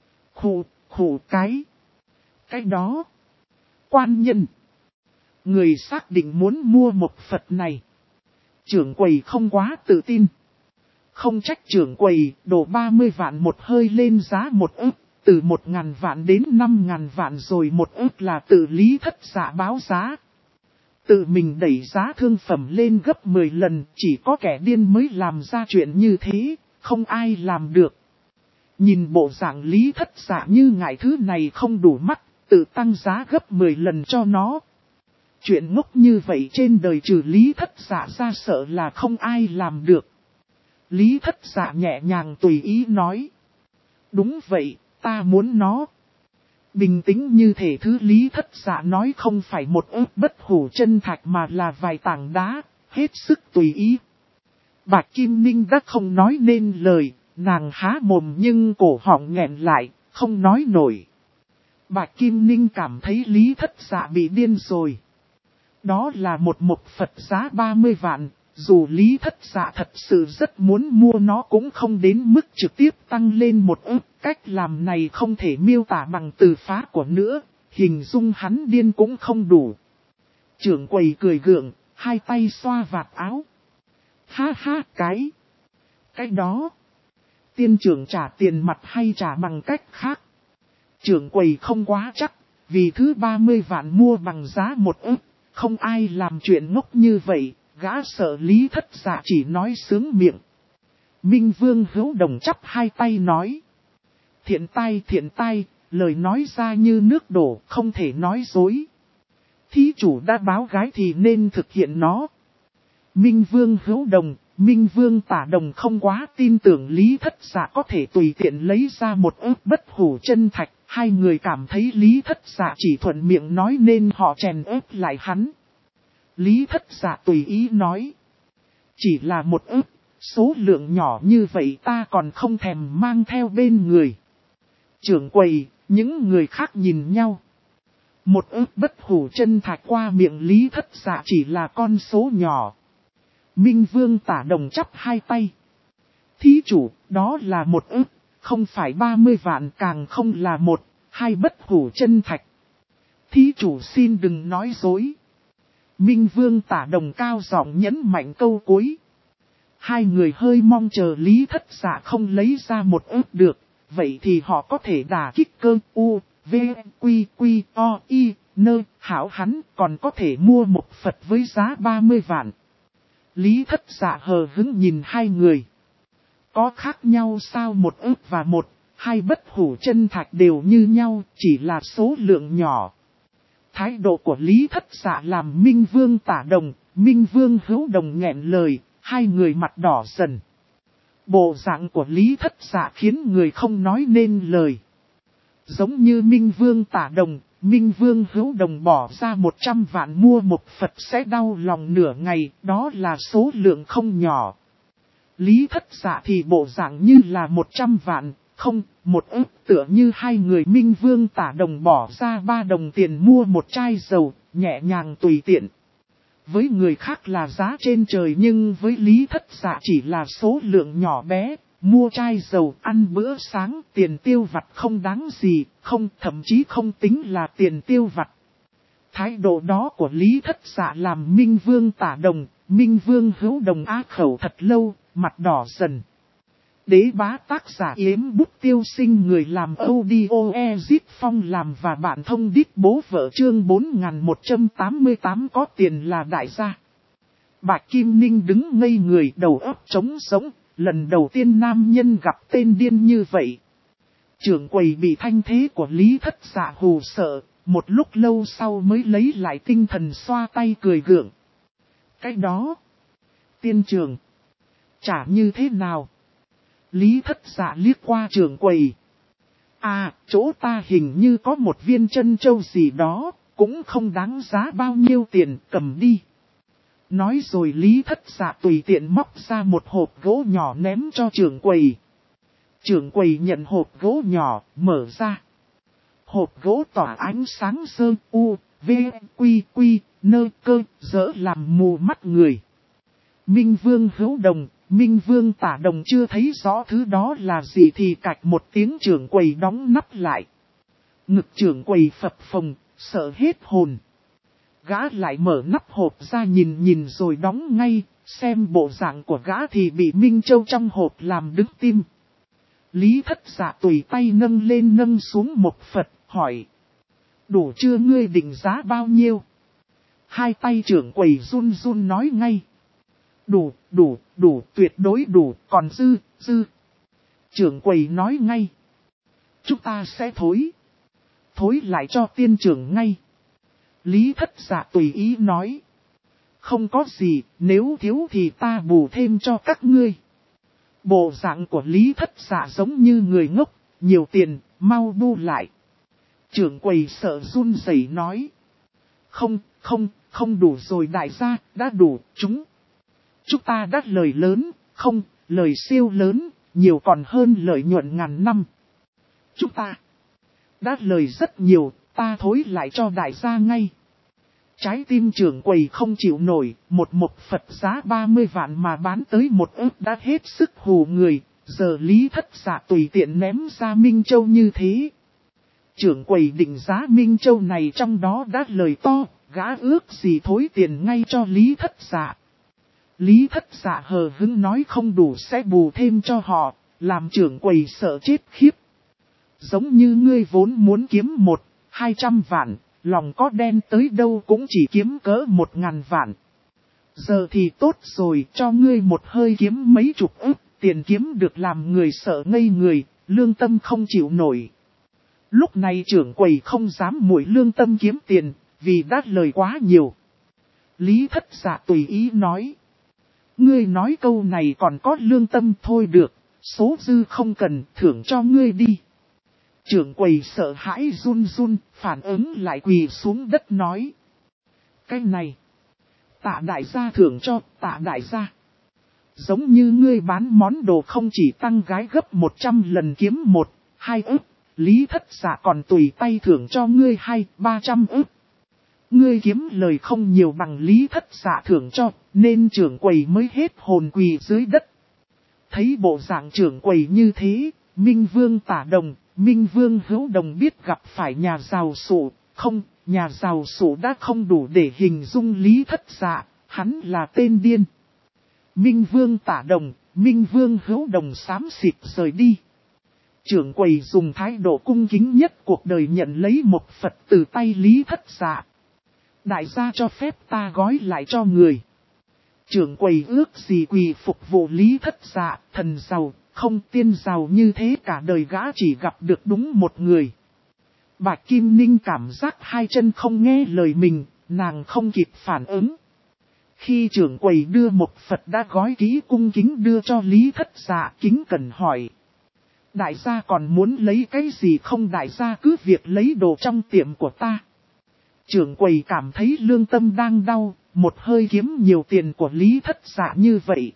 [SPEAKER 1] Khủ cái đó. Quan nhân. Người xác định muốn mua một Phật này. Trưởng quầy không quá tự tin. Không trách trưởng quầy, đổ 30 vạn một hơi lên giá 1 ức, từ 1000 vạn đến 5000 vạn rồi 1 ức là tự Lý Thất Dạ báo giá. Tự mình đẩy giá thương phẩm lên gấp 10 lần, chỉ có kẻ điên mới làm ra chuyện như thế, không ai làm được. Nhìn bộ dạng Lý Thất Dạ như ngại thứ này không đủ mắt, tự tăng giá gấp 10 lần cho nó. Chuyện ngốc như vậy trên đời trừ Lý Thất Dạ ra sợ là không ai làm được. Lý Thất Dạ nhẹ nhàng tùy ý nói. Đúng vậy, ta muốn nó. Bình tĩnh như thể thứ Lý Thất Dạ nói không phải 1 ức bất hủ chân thạch mà là vài tảng đá, hết sức tùy ý. Bạch Kim Ninh đã không nói nên lời, nàng há mồm nhưng cổ họng nghẹn lại, không nói nổi. Bạch Kim Ninh cảm thấy Lý Thất Dạ bị điên rồi. Đó là một Phật giá 30 vạn, dù Lý Thất Dạ thật sự rất muốn mua nó cũng không đến mức trực tiếp tăng lên 1 ức. Cách làm này không thể miêu tả bằng từ phá của nữa, hình dung hắn điên cũng không đủ. Trưởng quầy cười gượng, hai tay xoa vạt áo. Ha ha, cái đó. Tiên trưởng trả tiền mặt hay trả bằng cách khác? Trưởng quầy không quá chắc, vì thứ 30 vạn mua bằng giá 1 ức. Không ai làm chuyện ngốc như vậy, Gã sợ Lý Thất Dạ chỉ nói sướng miệng. Minh Vương Hữu Đồng chắp hai tay nói. Thiện tai, lời nói ra như nước đổ, không thể nói dối. Thí chủ đã báo gái thì nên thực hiện nó. Minh Vương Hữu Đồng, Minh Vương Tả Đồng không quá tin tưởng Lý Thất Dạ có thể tùy tiện lấy ra một ức bất hủ chân thạch. Hai người cảm thấy Lý Thất Dạ chỉ thuận miệng nói nên họ chèn ép lại hắn. Lý Thất Dạ tùy ý nói. Chỉ là một ức, số lượng nhỏ như vậy ta còn không thèm mang theo bên người. Trưởng quầy, những người khác nhìn nhau. Một ức bất hủ chân thạch qua miệng Lý Thất Dạ chỉ là con số nhỏ. Minh Vương Tả Đồng chắp hai tay. Thí chủ, đó là một ức, không phải 30 vạn, càng không là một, hai bất hủ chân thạch. Thí chủ xin đừng nói dối. Minh Vương Tả Đồng cao giọng nhấn mạnh câu cuối. Hai người hơi mong chờ Lý Thất Dạ không lấy ra một ức được, vậy thì họ có thể đả kích cơ u, v, quy, o, y, nơ, hảo hắn còn có thể mua một Phật với giá 30 vạn. Lý Thất Dạ hờ hững nhìn hai người. Có khác nhau sao? Một ức và một, hai bất hủ chân thạch đều như nhau, chỉ là số lượng nhỏ. Thái độ của Lý Thất Dạ làm Minh Vương Tả Đồng, Minh Vương Hữu Đồng nghẹn lời, hai người mặt đỏ dần. Bộ dạng của Lý Thất Dạ khiến người không nói nên lời. Giống như Minh Vương Tả Đồng, Minh Vương Hữu Đồng bỏ ra 100 vạn mua một Phật sẽ đau lòng nửa ngày, đó là số lượng không nhỏ. Lý Thất Dạ thì bộ dạng như là 100 vạn, không, một ức, tựa như hai người Minh Vương Tả Đồng bỏ ra 3 đồng tiền mua một chai dầu, nhẹ nhàng tùy tiện. Với người khác là giá trên trời nhưng với Lý Thất Dạ chỉ là số lượng nhỏ bé, mua chai dầu ăn bữa sáng, tiền tiêu vặt không đáng gì, không, thậm chí không tính là tiền tiêu vặt. Thái độ đó của Lý Thất Dạ làm Minh Vương Tả Đồng, Minh Vương Hữu Đồng á khẩu thật lâu, mặt đỏ dần. Đế bá tác giả Yếm Bút Tiêu Sinh, người làm audio Ezit Phong làm và bạn thông đít bố vợ, chương 4188 có tiền là đại gia. Bạch Kim Ninh đứng ngây người, đầu óc trống sống, lần đầu tiên nam nhân gặp tên điên như vậy. Trưởng quầy bị thanh thế của Lý Thất Dạ hù sợ, một lúc lâu sau mới lấy lại tinh thần, xoa tay cười gượng. Cái đó, tiên trưởng, trả như thế nào? Lý Thất Dạ liếc qua trưởng quầy. À, chỗ ta hình như có một viên chân châu gì đó, cũng không đáng giá bao nhiêu tiền, cầm đi. Nói rồi Lý Thất Dạ tùy tiện móc ra một hộp gỗ nhỏ ném cho trưởng quầy. Trưởng quầy nhận hộp gỗ nhỏ, mở ra. Hộp gỗ tỏa ánh sáng sơ u, v, quy, nơ cơ, dỡ làm mù mắt người. Minh Vương Hữu Đồng, Minh Vương Tả Đồng chưa thấy rõ thứ đó là gì thì cạch một tiếng trưởng quầy đóng nắp lại. Ngực trưởng quầy phập phồng, sợ hết hồn. Gã lại mở nắp hộp ra nhìn rồi đóng ngay, xem bộ dạng của gã thì bị Minh Châu trong hộp làm đứng tim. Lý Thất Dạ tùy tay nâng lên nâng xuống một Phật, hỏi. Đủ chưa, ngươi định giá bao nhiêu? Hai tay trưởng quầy run run nói ngay. Đủ, tuyệt đối đủ, còn dư. Trưởng quầy nói ngay. Chúng ta sẽ thối lại cho tiên trưởng ngay. Lý Thất Dạ tùy ý nói. Không có gì, nếu thiếu thì ta bù thêm cho các ngươi. Bộ dạng của Lý Thất Dạ giống như người ngốc, nhiều tiền, mau bu lại. Trưởng quầy sợ run rẩy nói. Không đủ rồi đại gia, đã đủ, chúng ta đắt lời lớn, không, lời siêu lớn, nhiều còn hơn lợi nhuận ngàn năm. Chúng ta đắt lời rất nhiều, ta thối lại cho đại gia ngay. Trái tim trưởng quầy không chịu nổi, một Phật giá 30 vạn mà bán tới một ức đã hết sức hù người, giờ Lý Thất Dạ tùy tiện ném ra Minh Châu như thế. Trưởng quầy định giá Minh Châu này trong đó đã lời to, gã ước gì thối tiền ngay cho Lý Thất Dạ. Lý Thất Dạ hờ hững nói không đủ sẽ bù thêm cho họ, làm trưởng quầy sợ chết khiếp. Giống như ngươi vốn muốn kiếm 100-200 vạn, lòng có đen tới đâu cũng chỉ kiếm cỡ 1000 vạn. Giờ thì tốt rồi, cho ngươi một hơi kiếm mấy chục ức, tiền kiếm được làm người sợ ngây người, lương tâm không chịu nổi. Lúc này trưởng quầy không dám muội lương tâm kiếm tiền, vì đã lời quá nhiều. Lý Thất Dạ tùy ý nói. Ngươi nói câu này còn có lương tâm thôi được, số dư không cần, thưởng cho ngươi đi. Trưởng quầy sợ hãi run run, phản ứng lại quỳ xuống đất nói. Cái này, Tạ đại gia thưởng cho, Tạ đại gia. Giống như ngươi bán món đồ không chỉ tăng gái gấp 100 lần kiếm 1-2 ức, Lý Thất Dạ còn tùy tay thưởng cho ngươi 200-300 ức. Ngươi kiếm lời không nhiều bằng Lý Thất Dạ thưởng cho, nên trưởng quầy mới hết hồn quỳ dưới đất. Thấy bộ dạng trưởng quầy như thế, Minh Vương Tả Đồng, Minh Vương Hữu Đồng biết gặp phải nhà giàu sụ, không, nhà giàu sụ đã không đủ để hình dung Lý Thất Dạ, hắn là tên điên. Minh Vương Tả Đồng, Minh Vương Hữu Đồng xám xịt rời đi. Trưởng quầy dùng thái độ cung kính nhất cuộc đời nhận lấy một Phật từ tay Lý Thất Dạ. Đại gia cho phép ta gói lại cho người. Trưởng quầy ước gì quỳ phục vụ Lý Thất Dạ, thần giàu, không tiên giàu như thế cả đời gã chỉ gặp được đúng một người. Bạch Kim Ninh cảm giác hai chân không nghe lời mình, nàng không kịp phản ứng. Khi trưởng quầy đưa một Phật đã gói kỹ cung kính đưa cho Lý Thất Dạ, kính cẩn hỏi. Đại gia còn muốn lấy cái gì không? Đại gia cứ việc lấy đồ trong tiệm của ta. Trưởng quầy cảm thấy lương tâm đang đau, một hơi kiếm nhiều tiền của Lý Thất Dạ như vậy.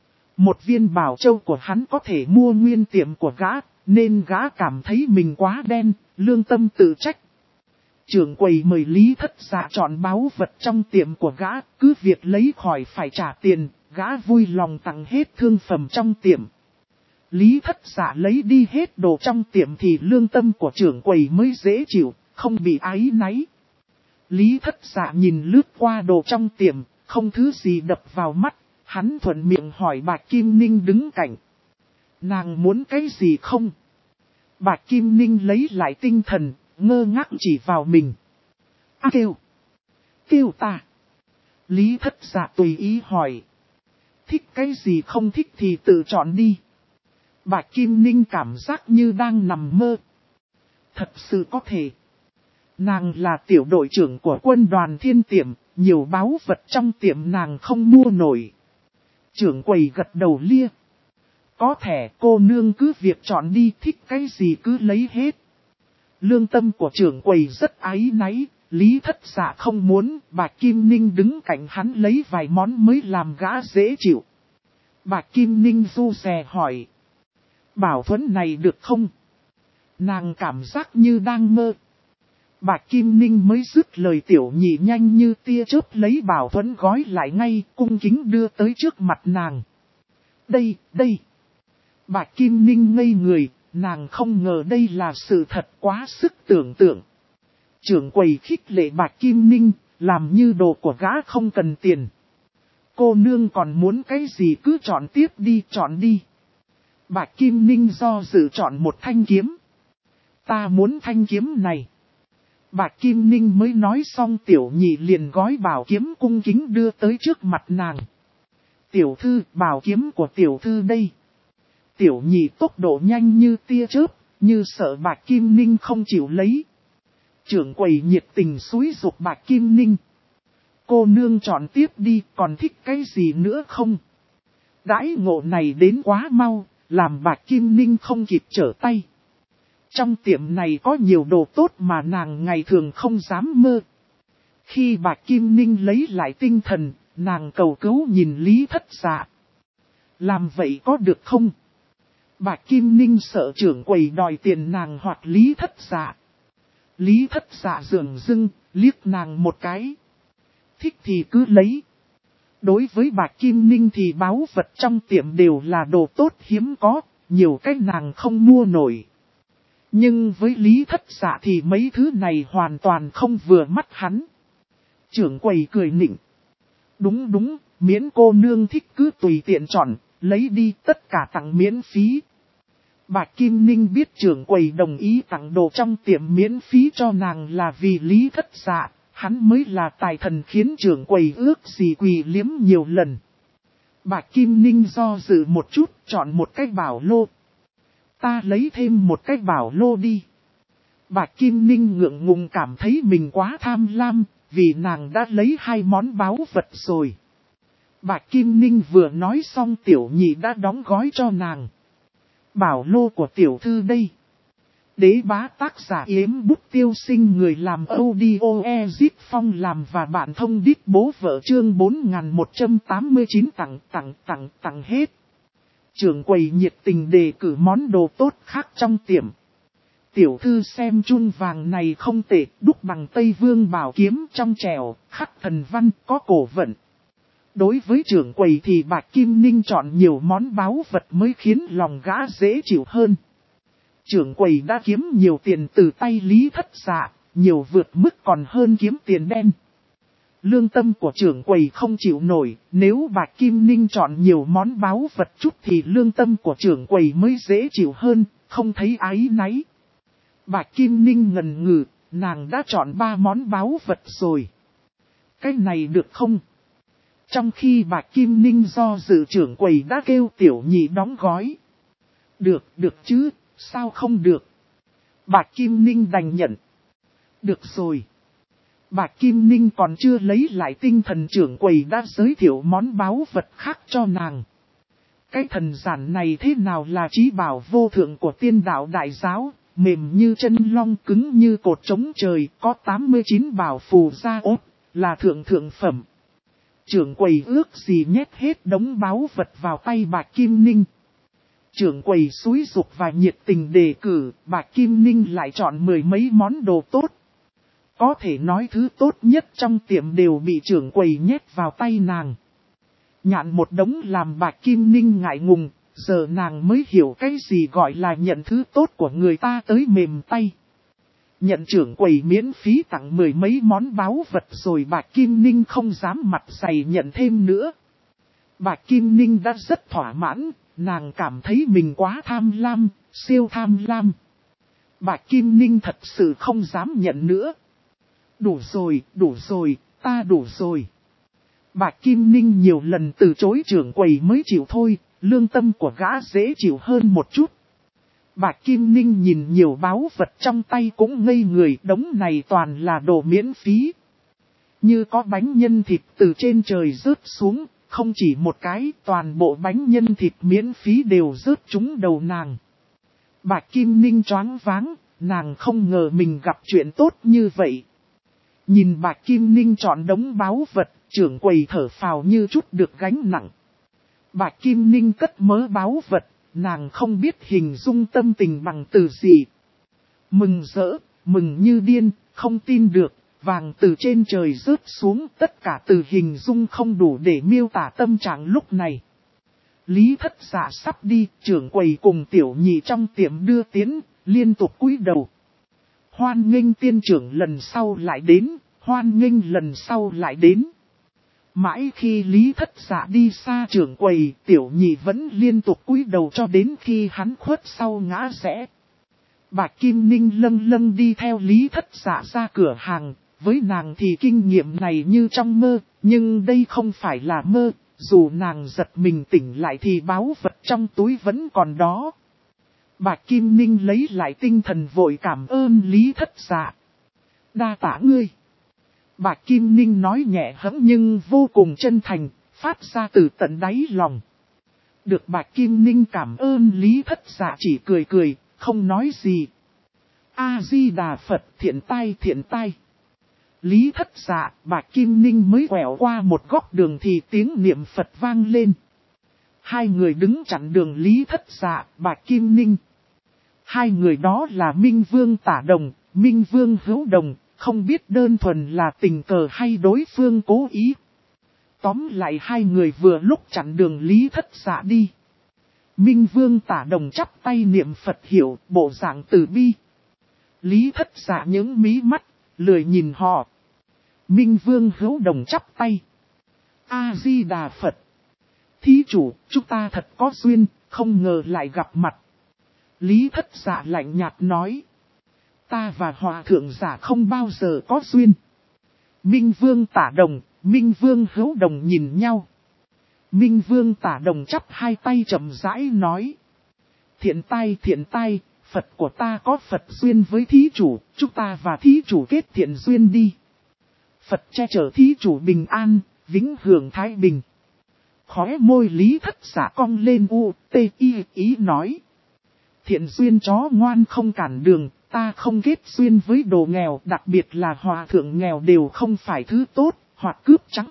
[SPEAKER 1] Một viên bảo châu của hắn có thể mua nguyên tiệm của gã, nên gã cảm thấy mình quá đen, lương tâm tự trách. Trưởng quầy mời Lý Thất Dạ chọn báu vật trong tiệm của gã, cứ việc lấy khỏi phải trả tiền, gã vui lòng tặng hết thương phẩm trong tiệm. Lý Thất Dạ lấy đi hết đồ trong tiệm thì lương tâm của trưởng quầy mới dễ chịu, không bị áy náy. Lý Thất Dạ nhìn lướt qua đồ trong tiệm, không thứ gì đập vào mắt, hắn thuận miệng hỏi Bạch Kim Ninh đứng cạnh. Nàng muốn cái gì không? Bạch Kim Ninh lấy lại tinh thần, ngơ ngác chỉ vào mình. Kêu! Kêu ta! Lý Thất Dạ tùy ý hỏi. Thích cái gì không thích thì tự chọn đi. Bạch Kim Ninh cảm giác như đang nằm mơ. Thật sự có thể. Nàng là tiểu đội trưởng của quân đoàn Thiên Tiệm, nhiều báu vật trong tiệm nàng không mua nổi. Trưởng quầy gật đầu lia. Có thể cô nương cứ việc chọn đi, thích cái gì cứ lấy hết. Lương tâm của trưởng quầy rất áy náy, Lý Thất Dạ không muốn, Bạch Kim Ninh đứng cạnh hắn lấy vài món mới làm gã dễ chịu. Bạch Kim Ninh du rè hỏi. Bảo thuẫn này được không? Nàng cảm giác như đang mơ. Bạch Kim Ninh mới dứt lời, tiểu nhị nhanh như tia chớp lấy bảo thuẫn gói lại ngay, cung kính đưa tới trước mặt nàng. Đây! Bạch Kim Ninh ngây người, nàng không ngờ đây là sự thật, quá sức tưởng tượng. Trưởng quầy khích lệ Bạch Kim Ninh, làm như đồ của gã không cần tiền. Cô nương còn muốn cái gì cứ chọn tiếp đi, chọn đi. Bạch Kim Ninh do dự chọn một thanh kiếm. Ta muốn thanh kiếm này. Bạch Kim Ninh mới nói xong, tiểu nhị liền gói bảo kiếm cung kính đưa tới trước mặt nàng. Tiểu thư, bảo kiếm của tiểu thư đây. Tiểu nhị tốc độ nhanh như tia chớp, như sợ Bạch Kim Ninh không chịu lấy. Trưởng quầy nhiệt tình xúi giục Bạch Kim Ninh. Cô nương chọn tiếp đi, còn thích cái gì nữa không? Đãi ngộ này đến quá mau, làm Bạch Kim Ninh không kịp trở tay. Trong tiệm này có nhiều đồ tốt mà nàng ngày thường không dám mơ. Khi Bạch Kim Ninh lấy lại tinh thần, nàng cầu cứu nhìn Lý Thất Dạ. Làm vậy có được không? Bạch Kim Ninh sợ trưởng quầy đòi tiền nàng hoặc Lý Thất Dạ. Lý Thất Dạ dửng dưng, liếc nàng một cái. Thích thì cứ lấy. Đối với Bạch Kim Ninh thì báu vật trong tiệm đều là đồ tốt hiếm có, nhiều cách nàng không mua nổi. Nhưng với Lý Thất Dạ thì mấy thứ này hoàn toàn không vừa mắt hắn. Trưởng quầy cười nịnh. Đúng, miễn cô nương thích cứ tùy tiện chọn, lấy đi, tất cả tặng miễn phí. Bạch Kim Ninh biết trưởng quầy đồng ý tặng đồ trong tiệm miễn phí cho nàng là vì Lý Thất Dạ, hắn mới là tài thần khiến trưởng quầy ước gì quỳ liếm nhiều lần. Bạch Kim Ninh do dự một chút, chọn một cái bảo lô. Ta lấy thêm một cái bảo lô đi. Bạch Kim Ninh ngượng ngùng cảm thấy mình quá tham lam, vì nàng đã lấy 2 món báu vật rồi. Bạch Kim Ninh vừa nói xong tiểu nhị đã đóng gói cho nàng. Bảo lô của tiểu thư đây. Đế bá tác giả Yếm Bút Tiêu Sinh, người làm audio Ezip Phong làm và bạn thông đít bố vợ, chương 4189 tặng hết. Trưởng quầy nhiệt tình đề cử món đồ tốt khác trong tiệm. Tiểu thư xem chun vàng này không tệ, đúc bằng Tây Vương bảo kiếm trong trẻo, khắc thần văn, có cổ vận. Đối với trưởng quầy thì Bạch Kim Ninh chọn nhiều món báu vật mới khiến lòng gã dễ chịu hơn. Trưởng quầy đã kiếm nhiều tiền từ tay Lý Thất Dạ, nhiều vượt mức còn hơn kiếm tiền đen. Lương tâm của trưởng quầy không chịu nổi, nếu Bạch Kim Ninh chọn nhiều món báu vật chút thì lương tâm của trưởng quầy mới dễ chịu hơn, không thấy áy náy. Bạch Kim Ninh ngần ngừ, nàng đã chọn 3 món báu vật rồi. Cái này được không? Trong khi Bạch Kim Ninh do dự, trưởng quầy đã kêu tiểu nhị đóng gói. Được chứ, sao không được? Bạch Kim Ninh đành nhận. Được rồi. Bạch Kim Ninh còn chưa lấy lại tinh thần, trưởng quầy đã giới thiệu món báu vật khác cho nàng. Cái thần giản này thế nào là chí bảo vô thượng của tiên đạo đại giáo, mềm như chân long, cứng như cột trống trời, có 89 bảo phù gia ốt, là thượng phẩm. Trưởng quầy ước gì nhét hết đống báu vật vào tay Bạch Kim Ninh. Trưởng quầy xúi giục và nhiệt tình đề cử, Bạch Kim Ninh lại chọn 10 mấy món đồ tốt. Có thể nói thứ tốt nhất trong tiệm đều bị trưởng quầy nhét vào tay nàng. Nhạn một đống làm Bạch Kim Ninh ngại ngùng, giờ nàng mới hiểu cái gì gọi là nhận thứ tốt của người ta tới mềm tay. Nhận trưởng quầy miễn phí tặng 10 mấy món báu vật rồi Bạch Kim Ninh không dám mặt dày nhận thêm nữa. Bạch Kim Ninh đã rất thỏa mãn, nàng cảm thấy mình quá tham lam, siêu tham lam. Bạch Kim Ninh thật sự không dám nhận nữa. Đủ rồi, ta đủ rồi. Bạch Kim Ninh nhiều lần từ chối trưởng quầy mới chịu thôi, lương tâm của gã dễ chịu hơn một chút. Bạch Kim Ninh nhìn nhiều báu vật trong tay cũng ngây người, đống này toàn là đồ miễn phí. Như có bánh nhân thịt từ trên trời rớt xuống, không chỉ một cái, toàn bộ bánh nhân thịt miễn phí đều rớt trúng đầu nàng. Bạch Kim Ninh choáng váng, nàng không ngờ mình gặp chuyện tốt như vậy. Nhìn Bạch Kim Ninh chọn đống báu vật, trưởng quầy thở phào như chút được gánh nặng. Bạch Kim Ninh cất mớ báu vật, nàng không biết hình dung tâm tình bằng từ gì. Mừng rỡ, mừng như điên, không tin được, vàng từ trên trời rớt xuống, tất cả từ hình dung không đủ để miêu tả tâm trạng lúc này. Lý Thất Dạ sắp đi, trưởng quầy cùng tiểu nhị trong tiệm đưa tiến, liên tục cúi đầu. Hoan nghênh tiên trưởng lần sau lại đến, hoan nghênh lần sau lại đến. Mãi khi Lý Thất Dạ đi xa trưởng quầy, tiểu nhị vẫn liên tục cúi đầu cho đến khi hắn khuất sau ngã rẽ. Bạch Kim Ninh lâng lâng đi theo Lý Thất Dạ ra cửa hàng, với nàng thì kinh nghiệm này như trong mơ, nhưng đây không phải là mơ, dù nàng giật mình tỉnh lại thì báu vật trong túi vẫn còn đó. Bạch Kim Ninh lấy lại tinh thần vội cảm ơn Lý Thất Dạ. Đa tạ ngươi. Bạch Kim Ninh nói nhẹ hẫng nhưng vô cùng chân thành, phát ra từ tận đáy lòng. Được Bạch Kim Ninh cảm ơn, Lý Thất Dạ chỉ cười cười, không nói gì. A-di-đà Phật, thiện tai. Lý Thất Dạ, Bạch Kim Ninh mới quẹo qua một góc đường thì tiếng niệm Phật vang lên. Hai người đứng chặn đường Lý Thất Dạ, Bạch Kim Ninh. Hai người đó là Minh Vương Tả Đồng, Minh Vương Hữu Đồng, không biết đơn thuần là tình cờ hay đối phương cố ý. Tóm lại hai người vừa lúc chặn đường Lý Thất Dạ đi. Minh Vương Tả Đồng chắp tay niệm Phật hiệu, bộ dạng từ bi. Lý Thất Dạ những mí mắt, lười nhìn họ. Minh Vương Hữu Đồng chắp tay. A-di-đà Phật. Thí chủ, chúng ta thật có duyên, không ngờ lại gặp mặt. Lý Thất Dạ lạnh nhạt nói. Ta và Hòa Thượng giả không bao giờ có duyên. Minh Vương Tả Đồng, Minh Vương Hữu Đồng nhìn nhau. Minh Vương Tả Đồng chắp hai tay chậm rãi nói. Thiện tai, Phật của ta có Phật duyên với thí chủ, chúng ta và thí chủ kết thiện duyên đi. Phật che chở thí chủ bình an, vĩnh hưởng thái bình. Khóe môi Lý Thất Giả cong lên ý nói. Thiện duyên chó ngoan không cản đường, ta không kết duyên với đồ nghèo, đặc biệt là hòa thượng nghèo đều không phải thứ tốt, hoặc cướp trắng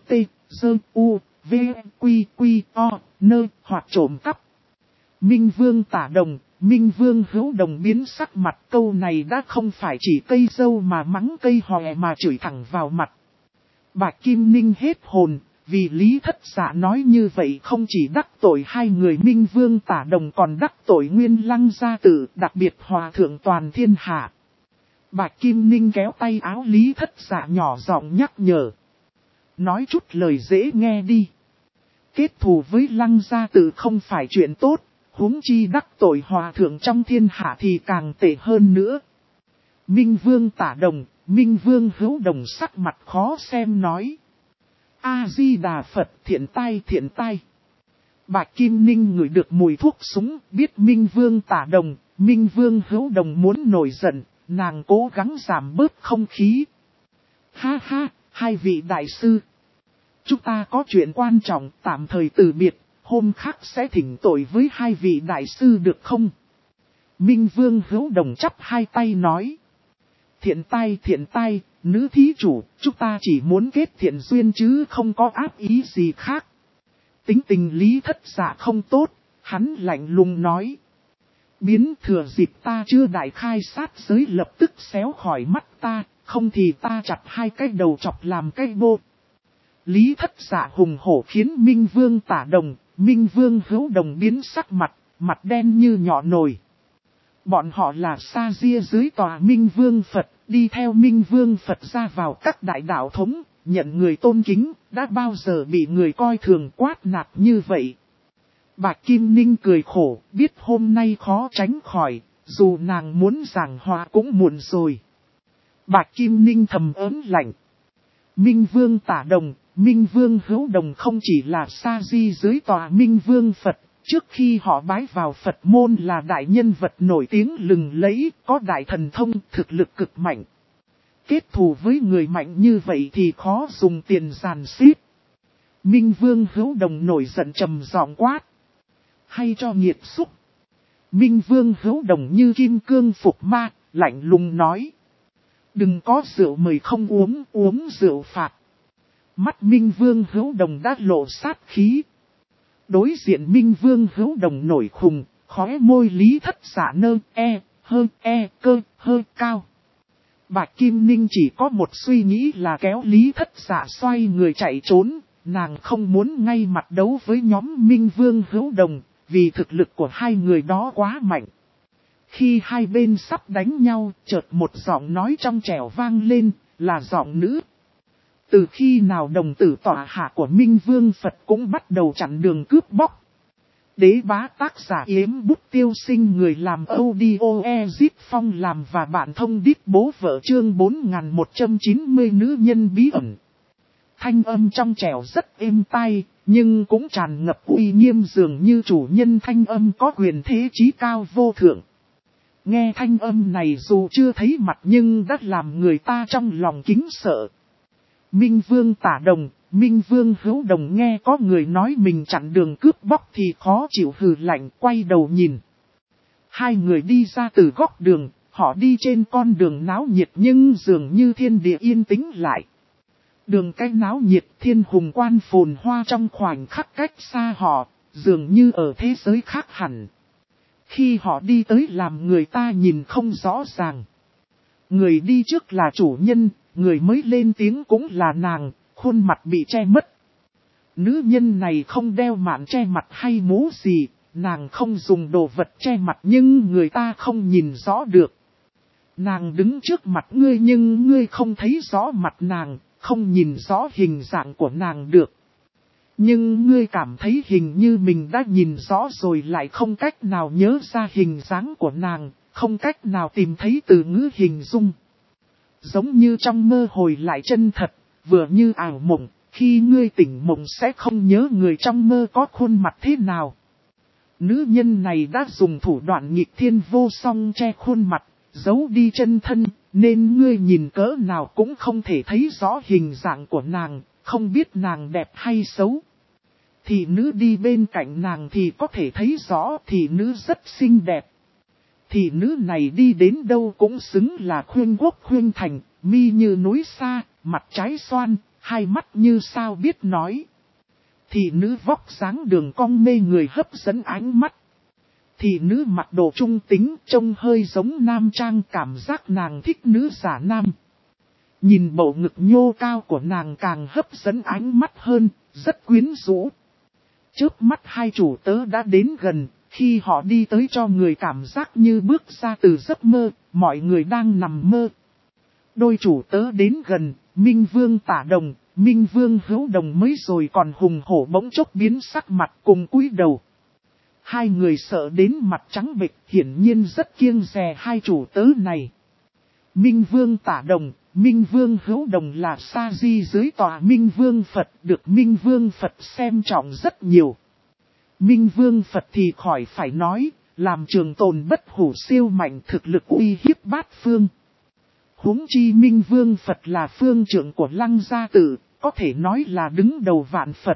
[SPEAKER 1] hoặc trộm cắp. Minh Vương Tả Đồng, Minh Vương Hữu Đồng biến sắc mặt, câu này đã không phải chỉ cây dâu mà mắng cây hòe mà chửi thẳng vào mặt. Bạch Kim Ninh hết hồn, vì Lý Thất Giả nói như vậy không chỉ đắc tội hai người Minh Vương Tả Đồng còn đắc tội Nguyên Lăng gia tử, đặc biệt hòa thượng toàn thiên hạ. Bạch Kim Ninh kéo tay áo Lý Thất Giả nhỏ giọng nhắc nhở. Nói chút lời dễ nghe đi. Kết thù với Lăng gia tử không phải chuyện tốt, huống chi đắc tội hòa thượng trong thiên hạ thì càng tệ hơn nữa. Minh Vương Tả Đồng, Minh Vương Hữu Đồng sắc mặt khó xem nói. A-di-đà Phật, thiện tai. Bạch Kim Ninh ngửi được mùi thuốc súng, biết Minh Vương Tả Đồng, Minh Vương Hữu Đồng muốn nổi giận, nàng cố gắng giảm bớt không khí. Ha ha, hai vị đại sư. Chúng ta có chuyện quan trọng, tạm thời từ biệt, hôm khác sẽ thỉnh tội với hai vị đại sư được không? Minh Vương Hữu Đồng chắp hai tay nói. Thiện tai, nữ thí chủ, chúng ta chỉ muốn kết thiện duyên chứ không có ác ý gì khác. Tính tình Lý Thất Giả không tốt, hắn lạnh lùng nói. Biến thừa dịp ta chưa đại khai sát giới lập tức xéo khỏi mắt ta, không thì ta chặt hai cái đầu chọc làm cái bô. Lý Thất Giả hùng hổ khiến Minh Vương Tả Đồng, Minh Vương Hữu Đồng biến sắc mặt, mặt đen như nhọ nồi. Bọn họ là sa ria dưới tòa Minh Vương Phật, đi theo Minh Vương Phật ra vào các đại đạo thống, nhận người tôn kính, đã bao giờ bị người coi thường quát nạt như vậy. Bạch Kim Ninh cười khổ, biết hôm nay khó tránh khỏi, dù nàng muốn giảng hòa cũng muộn rồi. Bạch Kim Ninh thầm ớn lạnh. Minh Vương Tả Đồng, Minh Vương Hữu Đồng không chỉ là sa di dưới tòa Minh Vương Phật, trước khi họ bái vào Phật môn là đại nhân vật nổi tiếng lừng lẫy, có đại thần thông, thực lực cực mạnh. Kết thù với người mạnh như vậy thì khó dùng tiền giàn xếp. Minh Vương Hữu Đồng nổi giận trầm giọng quát. Hay cho nghiệt xúc. Minh Vương Hữu Đồng như kim cương phục ma, lạnh lùng nói. Đừng có rượu mời không uống, uống rượu phạt. Mắt Minh Vương Hữu Đồng đã lộ sát khí. Đối diện Minh Vương Hữu Đồng nổi khùng, khóe môi Lý Thất Giả cơ cao. Bạch Kim Ninh chỉ có một suy nghĩ là kéo Lý Thất Giả xoay người chạy trốn, nàng không muốn ngay mặt đấu với nhóm Minh Vương Hữu Đồng, vì thực lực của hai người đó quá mạnh. Khi hai bên sắp đánh nhau, chợt một giọng nói trong trẻo vang lên, là giọng nữ. Từ khi nào đồng tử tọa hạ của Minh Vương Phật cũng bắt đầu chặn đường cướp bóc. Đế bá tác giả Yếm Bút Tiêu Sinh người làm audio Ezip Phong làm và bạn thông đít bố vợ chương 4190 nữ nhân bí ẩn. Thanh âm trong trẻo rất êm tai, nhưng cũng tràn ngập uy nghiêm dường như chủ nhân thanh âm có quyền thế chí cao vô thượng. Nghe thanh âm này dù chưa thấy mặt nhưng đã làm người ta trong lòng kính sợ. Minh Vương Tả Đồng, Minh Vương Hữu Đồng nghe có người nói mình chặn đường cướp bóc thì khó chịu hừ lạnh quay đầu nhìn. Hai người đi ra từ góc đường, họ đi trên con đường náo nhiệt nhưng dường như thiên địa yên tĩnh lại. Đường cái náo nhiệt thiên hùng quan phồn hoa trong khoảnh khắc cách xa họ, dường như ở thế giới khác hẳn. Khi họ đi tới làm người ta nhìn không rõ ràng. Người đi trước là chủ nhân, người mới lên tiếng cũng là nàng, khuôn mặt bị che mất. Nữ nhân này không đeo mạn che mặt hay mũ gì, nàng không dùng đồ vật che mặt nhưng người ta không nhìn rõ được. Nàng đứng trước mặt ngươi nhưng ngươi không thấy rõ mặt nàng, không nhìn rõ hình dạng của nàng được. Nhưng ngươi cảm thấy hình như mình đã nhìn rõ rồi lại không cách nào nhớ ra hình dáng của nàng, không cách nào tìm thấy từ ngữ hình dung. Giống như trong mơ hồi lại chân thật, vừa như ảo mộng, khi ngươi tỉnh mộng sẽ không nhớ người trong mơ có khuôn mặt thế nào. Nữ nhân này đã dùng thủ đoạn nghịch thiên vô song che khuôn mặt, giấu đi chân thân, nên ngươi nhìn cỡ nào cũng không thể thấy rõ hình dạng của nàng, không biết nàng đẹp hay xấu. Thị nữ đi bên cạnh nàng thì có thể thấy rõ thị nữ rất xinh đẹp. Thị nữ này đi đến đâu cũng xứng là khuyên quốc khuyên thành, mi như núi xa, mặt trái xoan, hai mắt như sao biết nói. Thị nữ vóc dáng đường cong mê người hấp dẫn ánh mắt. Thị nữ mặc đồ trung tính trông hơi giống nam trang, cảm giác nàng thích nữ giả nam. Nhìn bộ ngực nhô cao của nàng càng hấp dẫn ánh mắt hơn, rất quyến rũ. Chớp mắt hai chủ tớ đã đến gần, khi họ đi tới cho người cảm giác như bước ra từ giấc mơ, mọi người đang nằm mơ. Đôi chủ tớ đến gần, Minh Vương Tả Đồng, Minh Vương Hữu Đồng mới rồi còn hùng hổ bỗng chốc biến sắc mặt cùng cúi đầu. Hai người sợ đến mặt trắng bệch, hiển nhiên rất kiêng dè hai chủ tớ này. Minh Vương Tả Đồng, Minh Vương Hữu Đồng là sa di dưới tòa Minh Vương Phật, được Minh Vương Phật xem trọng rất nhiều. Minh Vương Phật thì khỏi phải nói, làm trường tồn bất hủ siêu mạnh, thực lực uy hiếp bát phương. Huống chi Minh Vương Phật là phương trưởng của Lăng Gia Tự, có thể nói là đứng đầu vạn Phật.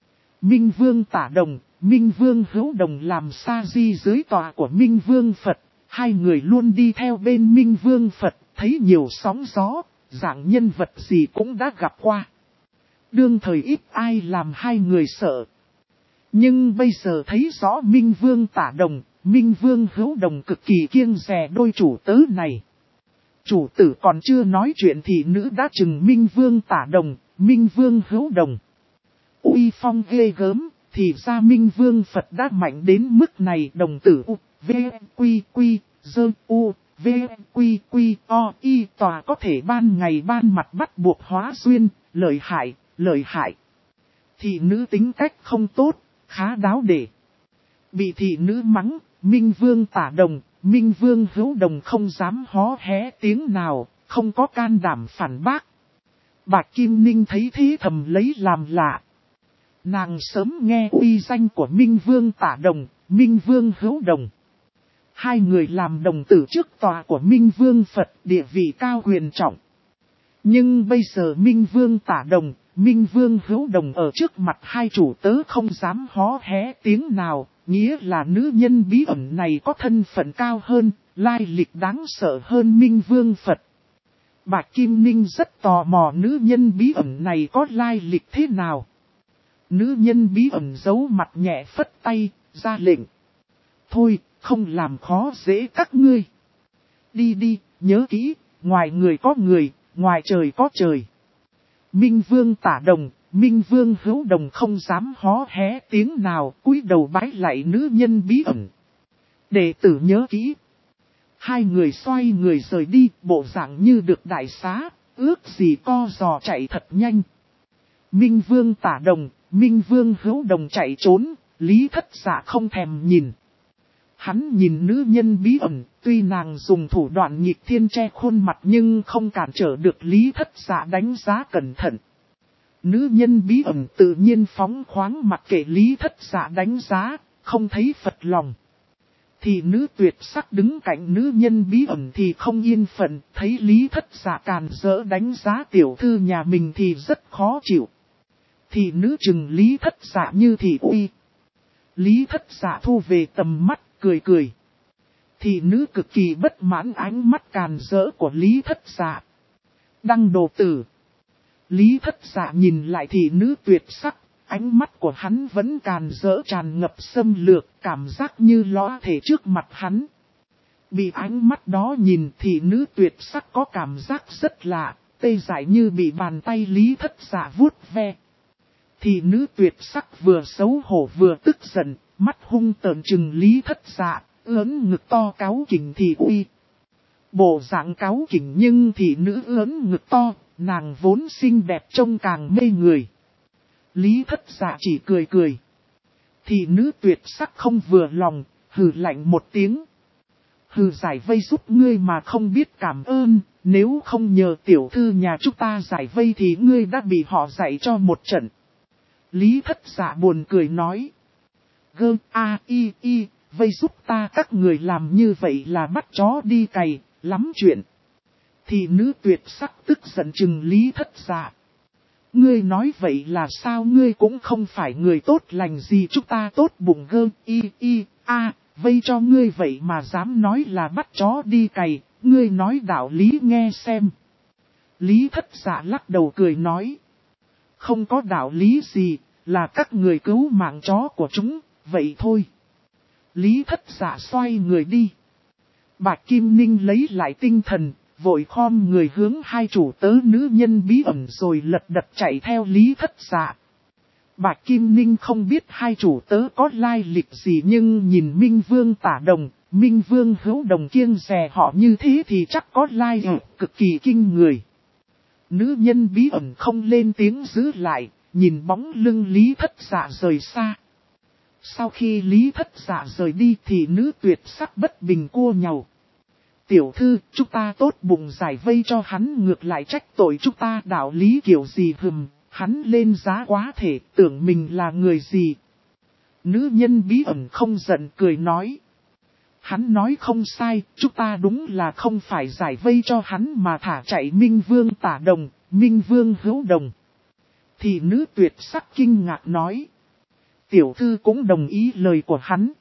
[SPEAKER 1] Minh Vương Tả Đồng, Minh Vương Hữu Đồng làm sa di dưới tòa của Minh Vương Phật, hai người luôn đi theo bên Minh Vương Phật, thấy nhiều sóng gió, dạng nhân vật gì cũng đã gặp qua. Đương thời ít ai làm hai người sợ. Nhưng bây giờ thấy rõ Minh Vương Tả Đồng, Minh Vương Hữu Đồng cực kỳ kiêng dè đôi chủ tớ này. Chủ tử còn chưa nói chuyện thì nữ đã chừng Minh Vương Tả Đồng, Minh Vương Hữu Đồng. Uy phong ghê gớm, thì ra Minh Vương Phật đã mạnh đến mức này. Đồng tử U, V, Quy, Quy, Dơ, U, V, Quy, Quy, O, Y tòa có thể ban ngày ban mặt bắt buộc hóa duyên, lợi hại, lợi hại. Thị nữ tính cách không tốt, khá đáo để. Bị thị nữ mắng, Minh Vương Tả Đồng, Minh Vương Hữu Đồng không dám hó hé tiếng nào, không có can đảm phản bác. Bạch Kim Ninh thấy thế thầm lấy làm lạ. Nàng sớm nghe uy danh của Minh Vương Tả Đồng, Minh Vương Hữu Đồng. Hai người làm đồng tử trước tòa của Minh Vương Phật, địa vị cao quyền trọng. Nhưng bây giờ Minh Vương Tả Đồng, Minh Vương Hữu Đồng ở trước mặt hai chủ tớ không dám hó hé tiếng nào, nghĩa là nữ nhân bí ẩn này có thân phận cao hơn, lai lịch đáng sợ hơn Minh Vương Phật. Bạch Kim Ninh rất tò mò nữ nhân bí ẩn này có lai lịch thế nào. Nữ nhân bí ẩn giấu mặt nhẹ phất tay, ra lệnh. Thôi, không làm khó dễ các ngươi. Đi đi, nhớ kỹ, ngoài người có người, ngoài trời có trời. Minh Vương Tả Đồng, Minh Vương Hữu Đồng không dám hó hé tiếng nào, cúi đầu bái lạy nữ nhân bí ẩn. Đệ tử nhớ kỹ. Hai người xoay người rời đi, bộ dạng như được đại xá, ước gì co giò chạy thật nhanh. Minh Vương Tả Đồng, Minh Vương Hữu Đồng chạy trốn, Lý Thất Dạ không thèm nhìn. Hắn nhìn nữ nhân bí ẩn, tuy nàng dùng thủ đoạn nghịch thiên che khuôn mặt nhưng không cản trở được Lý Thất Dạ đánh giá cẩn thận. Nữ nhân bí ẩn tự nhiên phóng khoáng mặc kệ Lý Thất Dạ đánh giá, không thấy phật lòng. Thì nữ tuyệt sắc đứng cạnh nữ nhân bí ẩn thì không yên phận, thấy Lý Thất Dạ càn rỡ đánh giá tiểu thư nhà mình thì rất khó chịu. Thì nữ chừng Lý Thất Dạ như thị uy. Lý Thất Dạ thu về tầm mắt, cười cười. Thị nữ cực kỳ bất mãn ánh mắt càn rỡ của Lý Thất Dạ. Đăng đồ tử. Lý Thất Dạ nhìn lại thị nữ tuyệt sắc, ánh mắt của hắn vẫn càn rỡ tràn ngập xâm lược, cảm giác như lóa thể trước mặt hắn. Bị ánh mắt đó nhìn thị nữ tuyệt sắc có cảm giác rất lạ, tê dại như bị bàn tay Lý Thất Dạ vuốt ve. Thị nữ tuyệt sắc vừa xấu hổ vừa tức giận, mắt hung tợn trừng Lý Thất Dạ, ớn ngực to cáu kỉnh thị uy. Bộ dạng cáu kỉnh nhưng thị nữ ớn ngực to, nàng vốn xinh đẹp trông càng mê người. Lý Thất Dạ chỉ cười cười. Thị nữ tuyệt sắc không vừa lòng, hừ lạnh một tiếng. Hừ, giải vây giúp ngươi mà không biết cảm ơn, nếu không nhờ tiểu thư nhà chúng ta giải vây thì ngươi đã bị họ dạy cho một trận. Lý Thất Dạ buồn cười nói. Vây giúp ta, các người làm như vậy là bắt chó đi cày, lắm chuyện. Thì nữ tuyệt sắc tức giận chừng Lý Thất Dạ. Ngươi nói vậy là sao, ngươi cũng không phải người tốt lành gì, chúng ta tốt bụng vây cho ngươi vậy mà dám nói là bắt chó đi cày, ngươi nói đạo lý nghe xem. Lý Thất Dạ lắc đầu cười nói. Không có đạo lý gì, là các người cứu mạng chó của chúng, vậy thôi. Lý Thất Dạ xoay người đi. Bạch Kim Ninh lấy lại tinh thần, vội khom người hướng hai chủ tớ nữ nhân bí ẩn rồi lật đật chạy theo Lý Thất Dạ. Bạch Kim Ninh không biết hai chủ tớ có lai lịch gì, nhưng nhìn Minh Vương Tả Đồng, Minh Vương Hữu Đồng kiêng dè họ như thế thì chắc có lai lịch cực kỳ kinh người. Nữ nhân bí ẩn không lên tiếng giữ lại, nhìn bóng lưng Lý Thất Dạ rời xa. Sau khi Lý Thất Dạ rời đi thì nữ tuyệt sắc bất bình cua nhàu. Tiểu thư, chúng ta tốt bụng giải vây cho hắn, ngược lại trách tội chúng ta đạo lý kiểu gì hừm, hắn lên giá quá thể, tưởng mình là người gì. Nữ nhân bí ẩn không giận cười nói. Hắn nói không sai, chúng ta đúng là không phải giải vây cho hắn mà thả chạy Minh Vương Tả Đồng, Minh Vương Hữu Đồng. Thì nữ tuyệt sắc kinh ngạc nói. Tiểu thư cũng đồng ý lời của hắn.